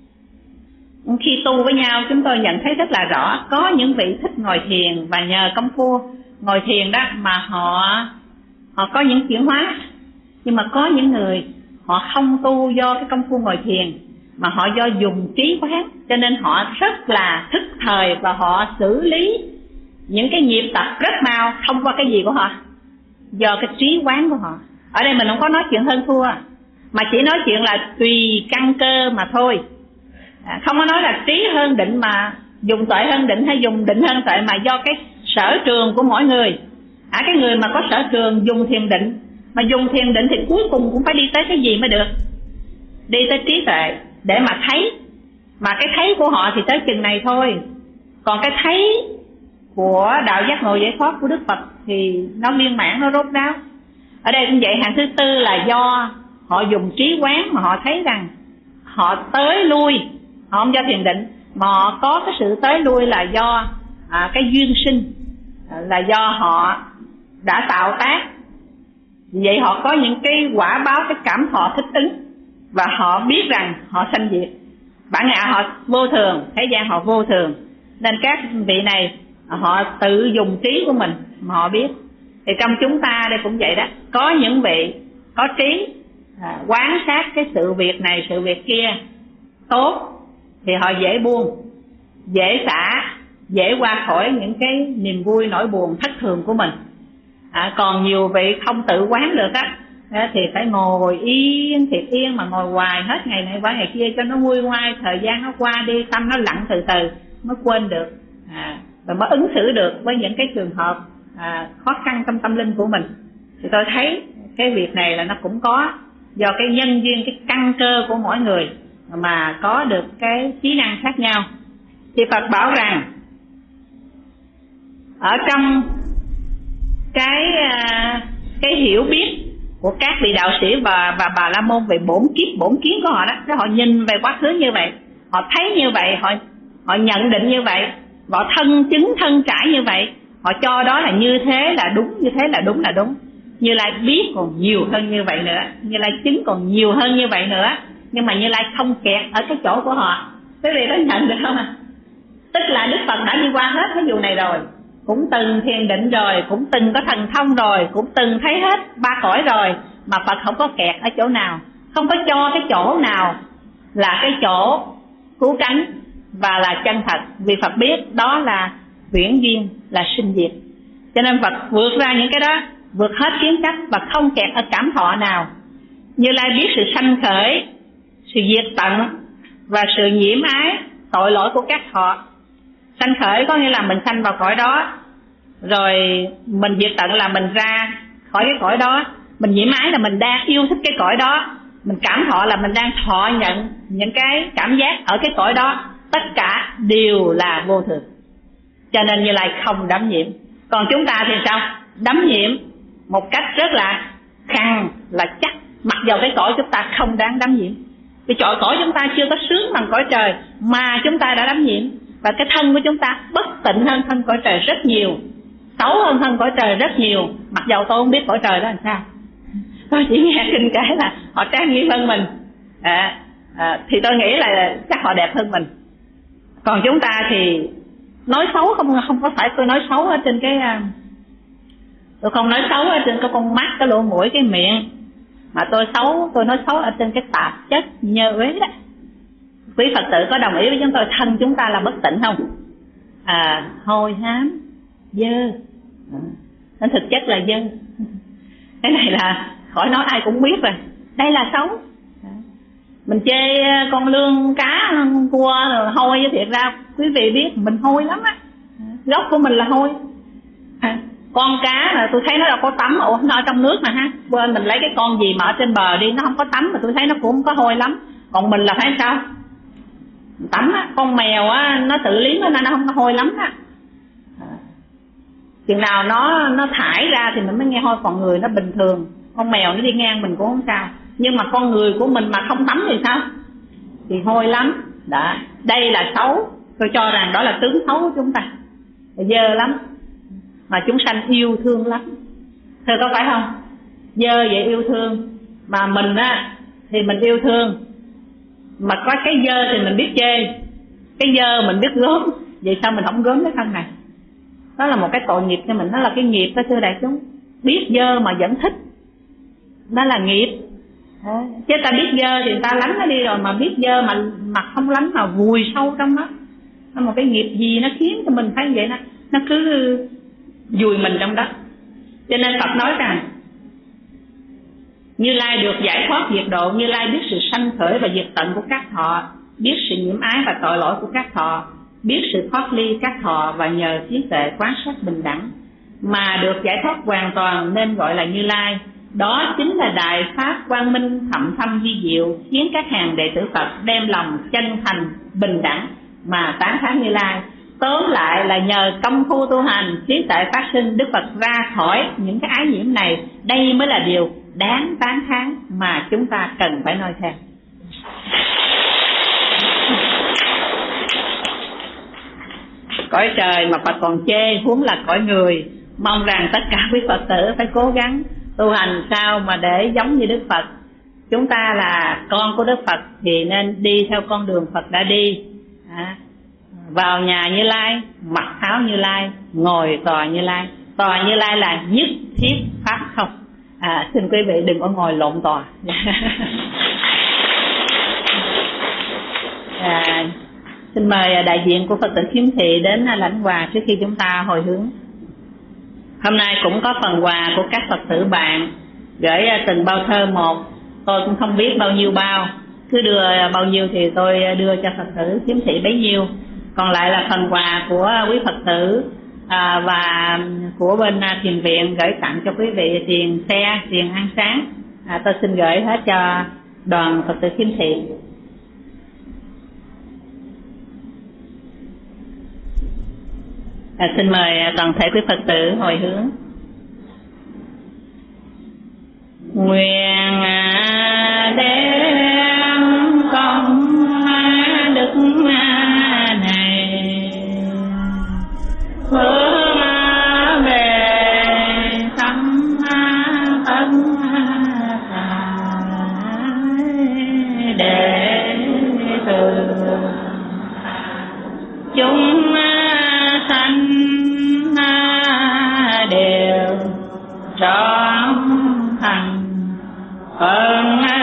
Khi tu với nhau chúng tôi nhận thấy rất là rõ, có những vị thích ngồi thiền và nhờ công phu ngồi thiền đó mà họ họ có những chuyển hóa. Nhưng mà có những người họ không tu do cái công phu ngồi thiền, mà họ do dùng trí quán, cho nên họ rất là thức thời và họ xử lý những cái nghiệp tập rất mau thông qua cái gì của họ? Do cái trí quán của họ. Ở đây mình không có nói chuyện hơn thua, mà chỉ nói chuyện là tùy căn cơ mà thôi. À, không có nói là trí hơn định mà dùng tuệ hơn định hay dùng định hơn tuệ, mà do cái sở trường của mỗi người. À, cái người mà có sở trường dùng thiền định, mà dùng thiền định thì cuối cùng cũng phải đi tới cái gì mới được? Đi tới trí tuệ để mà thấy. Mà cái thấy của họ thì tới chừng này thôi. Còn cái thấy của đạo giác ngộ giải thoát của Đức Phật thì nó viên mãn, nó rốt ráo. Ở đây cũng vậy, hạng thứ tư là do họ dùng trí quán mà họ thấy rằng họ tới lui, họ không do thiền định mà họ có cái sự tới lui là do à, cái duyên sinh, là do họ đã tạo tác. Vậy họ có những cái quả báo, cái cảm thọ thích ứng, và họ biết rằng họ sanh diệt. Bản ngã họ vô thường, thế gian họ vô thường, nên các vị này họ tự dùng trí của mình mà họ biết. Thì trong chúng ta đây cũng vậy đó, có những vị có trí à, quán sát cái sự việc này sự việc kia tốt thì họ dễ buông, dễ xả, dễ qua khỏi những cái niềm vui nỗi buồn thất thường của mình. À, còn nhiều vị không tự quán được á thì phải ngồi yên thiệt yên, mà ngồi hoài hết ngày này qua ngày kia cho nó nguôi ngoai, thời gian nó qua đi, tâm nó lặng từ từ mới quên được, à, rồi mới ứng xử được với những cái trường hợp à, khó khăn trong tâm linh của mình. Thì tôi thấy cái việc này là nó cũng có do cái nhân duyên, cái căn cơ của mỗi người mà có được cái trí năng khác nhau. Thì Phật bảo rằng ở trong cái cái hiểu biết của các vị đạo sĩ và và Bà La Môn về bổn kiếp bổn kiến của họ đó, đó họ nhìn về quá khứ như vậy, họ thấy như vậy, họ họ nhận định như vậy, họ thân chứng thân trải như vậy, họ cho đó là như thế là đúng, như thế là đúng là đúng. Như Lai biết còn nhiều hơn như vậy nữa, Như Lai chứng còn nhiều hơn như vậy nữa, nhưng mà Như Lai không kẹt ở cái chỗ của họ. Quý vị có nhận được không ạ? Tức là Đức Phật đã đi qua hết cái vụ này rồi, cũng từng thiền định rồi, cũng từng có thần thông rồi, cũng từng thấy hết ba cõi rồi, mà Phật không có kẹt ở chỗ nào, không có cho cái chỗ nào là cái chỗ cứu cánh và là chân thật. Vì Phật biết đó là huyễn duyên, là sinh diệt, cho nên Phật vượt ra những cái đó, vượt hết kiến chấp và không kẹt ở cảm thọ nào. Như Lai biết sự sanh khởi, sự diệt tận và sự nhiễm ái, tội lỗi của các thọ. Sanh khởi có nghĩa là mình sanh vào cõi đó, rồi mình diệt tận là mình ra khỏi cái cõi đó, mình nhiễm ái là mình đang yêu thích cái cõi đó, mình cảm thọ là mình đang thọ nhận những cái cảm giác ở cái cõi đó. Tất cả đều là vô thường, cho nên Như Lai không đắm nhiễm. Còn chúng ta thì sao? Đắm nhiễm một cách rất là khăng, là chắc, mặc dầu cái cõi chúng ta không đáng đắm nhiễm. Cái cõi cõi chúng ta chưa có sướng bằng cõi trời mà chúng ta đã đắm nhiễm, và cái thân của chúng ta bất tịnh hơn thân cõi trời rất nhiều, xấu hơn thân cõi trời rất nhiều. Mặc dầu tôi không biết cõi trời đó làm sao, tôi chỉ nghe kinh cái là họ trang nghiêm hơn mình, à, à, thì tôi nghĩ là chắc họ đẹp hơn mình. Còn chúng ta thì nói xấu, không không có phải tôi nói xấu ở trên cái, tôi không nói xấu ở trên cái con mắt, cái lỗ mũi, cái miệng, mà tôi xấu, tôi nói xấu ở trên cái tạp chất nhơ uế đó. Quý Phật tử có đồng ý với chúng tôi thân chúng ta là bất tịnh không? À, hôi hám, dơ, nên thực chất là dơ. Cái này là khỏi nói ai cũng biết rồi, đây là xấu. Mình chê con lươn cá cua rồi hôi, với thiệt ra quý vị biết mình hôi lắm á, gốc của mình là hôi. À, con cá là tôi thấy nó đâu có tắm, ủa nó ở trong nước mà ha, quên mình lấy cái con gì mà ở trên bờ đi, nó không có tắm mà tôi thấy nó cũng không có hôi lắm. Còn mình là phải sao? Tắm á, con mèo á nó tự liếm nó nó không có hôi lắm á. À, chừng nào nó nó thải ra thì mình mới nghe hôi, còn người nó bình thường, con mèo nó đi ngang mình cũng không sao. Nhưng mà con người của mình mà không tắm thì sao? Thì hôi lắm. Đó, đây là xấu. Tôi cho rằng đó là tướng xấu của chúng ta, dơ lắm, mà chúng sanh yêu thương lắm. Thưa có phải không? Dơ vậy yêu thương, mà mình á thì mình yêu thương, mà có cái dơ thì mình biết chê, cái dơ mình biết gớm. Vậy sao mình không gớm cái thân này? Đó là một cái tội nghiệp cho mình, đó là cái nghiệp đó thưa đại chúng. Biết dơ mà vẫn thích, đó là nghiệp. À, chứ ta biết dơ thì ta lánh nó đi rồi, mà biết dơ mà mặt không lánh mà vùi sâu trong nó, nó một cái nghiệp gì nó khiến cho mình thấy vậy, nó nó cứ vùi mình trong đó. Cho nên Phật nói rằng Như Lai được giải thoát diệt độ, Như Lai biết sự sanh khởi và diệt tận của các thọ, biết sự nhiễm ái và tội lỗi của các thọ, biết sự thoát ly các thọ, và nhờ trí tuệ quán sát bình đẳng mà được giải thoát hoàn toàn, nên gọi là Như Lai. Đó chính là đại pháp quang minh thậm thâm vi diệu, khiến các hàng đệ tử Phật đem lòng chân thành bình đẳng mà tán thán Như Lai. Tóm lại là nhờ công phu tu hành, trí tuệ phát sinh, Đức Phật ra khỏi những cái ái nhiễm này. Đây mới là điều đáng tán thán mà chúng ta cần phải noi theo. Cõi trời mà Phật còn chê, huống là cõi người. Mong rằng tất cả quý Phật tử phải cố gắng tu hành sao mà để giống như Đức Phật. Chúng ta là con của Đức Phật thì nên đi theo con đường Phật đã đi. À, vào nhà Như Lai, mặc áo Như Lai, ngồi tòa Như Lai. Tòa Như Lai là nhất thiết pháp không. À, xin quý vị đừng có ngồi lộn tòa. À, xin mời đại diện của Phật tử Khiếm Thị đến lãnh quà trước khi chúng ta hồi hướng. Hôm nay cũng có phần quà của các Phật tử bạn gửi từng bao thơ một. Tôi cũng không biết bao nhiêu bao, cứ đưa bao nhiêu thì tôi đưa cho Phật tử Khiếm Thị bấy nhiêu. Còn lại là phần quà của quý Phật tử à, và của bên thiền viện gửi tặng cho quý vị tiền xe, tiền ăn sáng. À, tôi xin gửi hết cho đoàn Phật tử Khiếm Thị. À, xin mời toàn thể quý Phật tử hồi hướng. Nguyện đem công đức này hướng về tâm ân để từ chúng sanh đều trọn thành ơn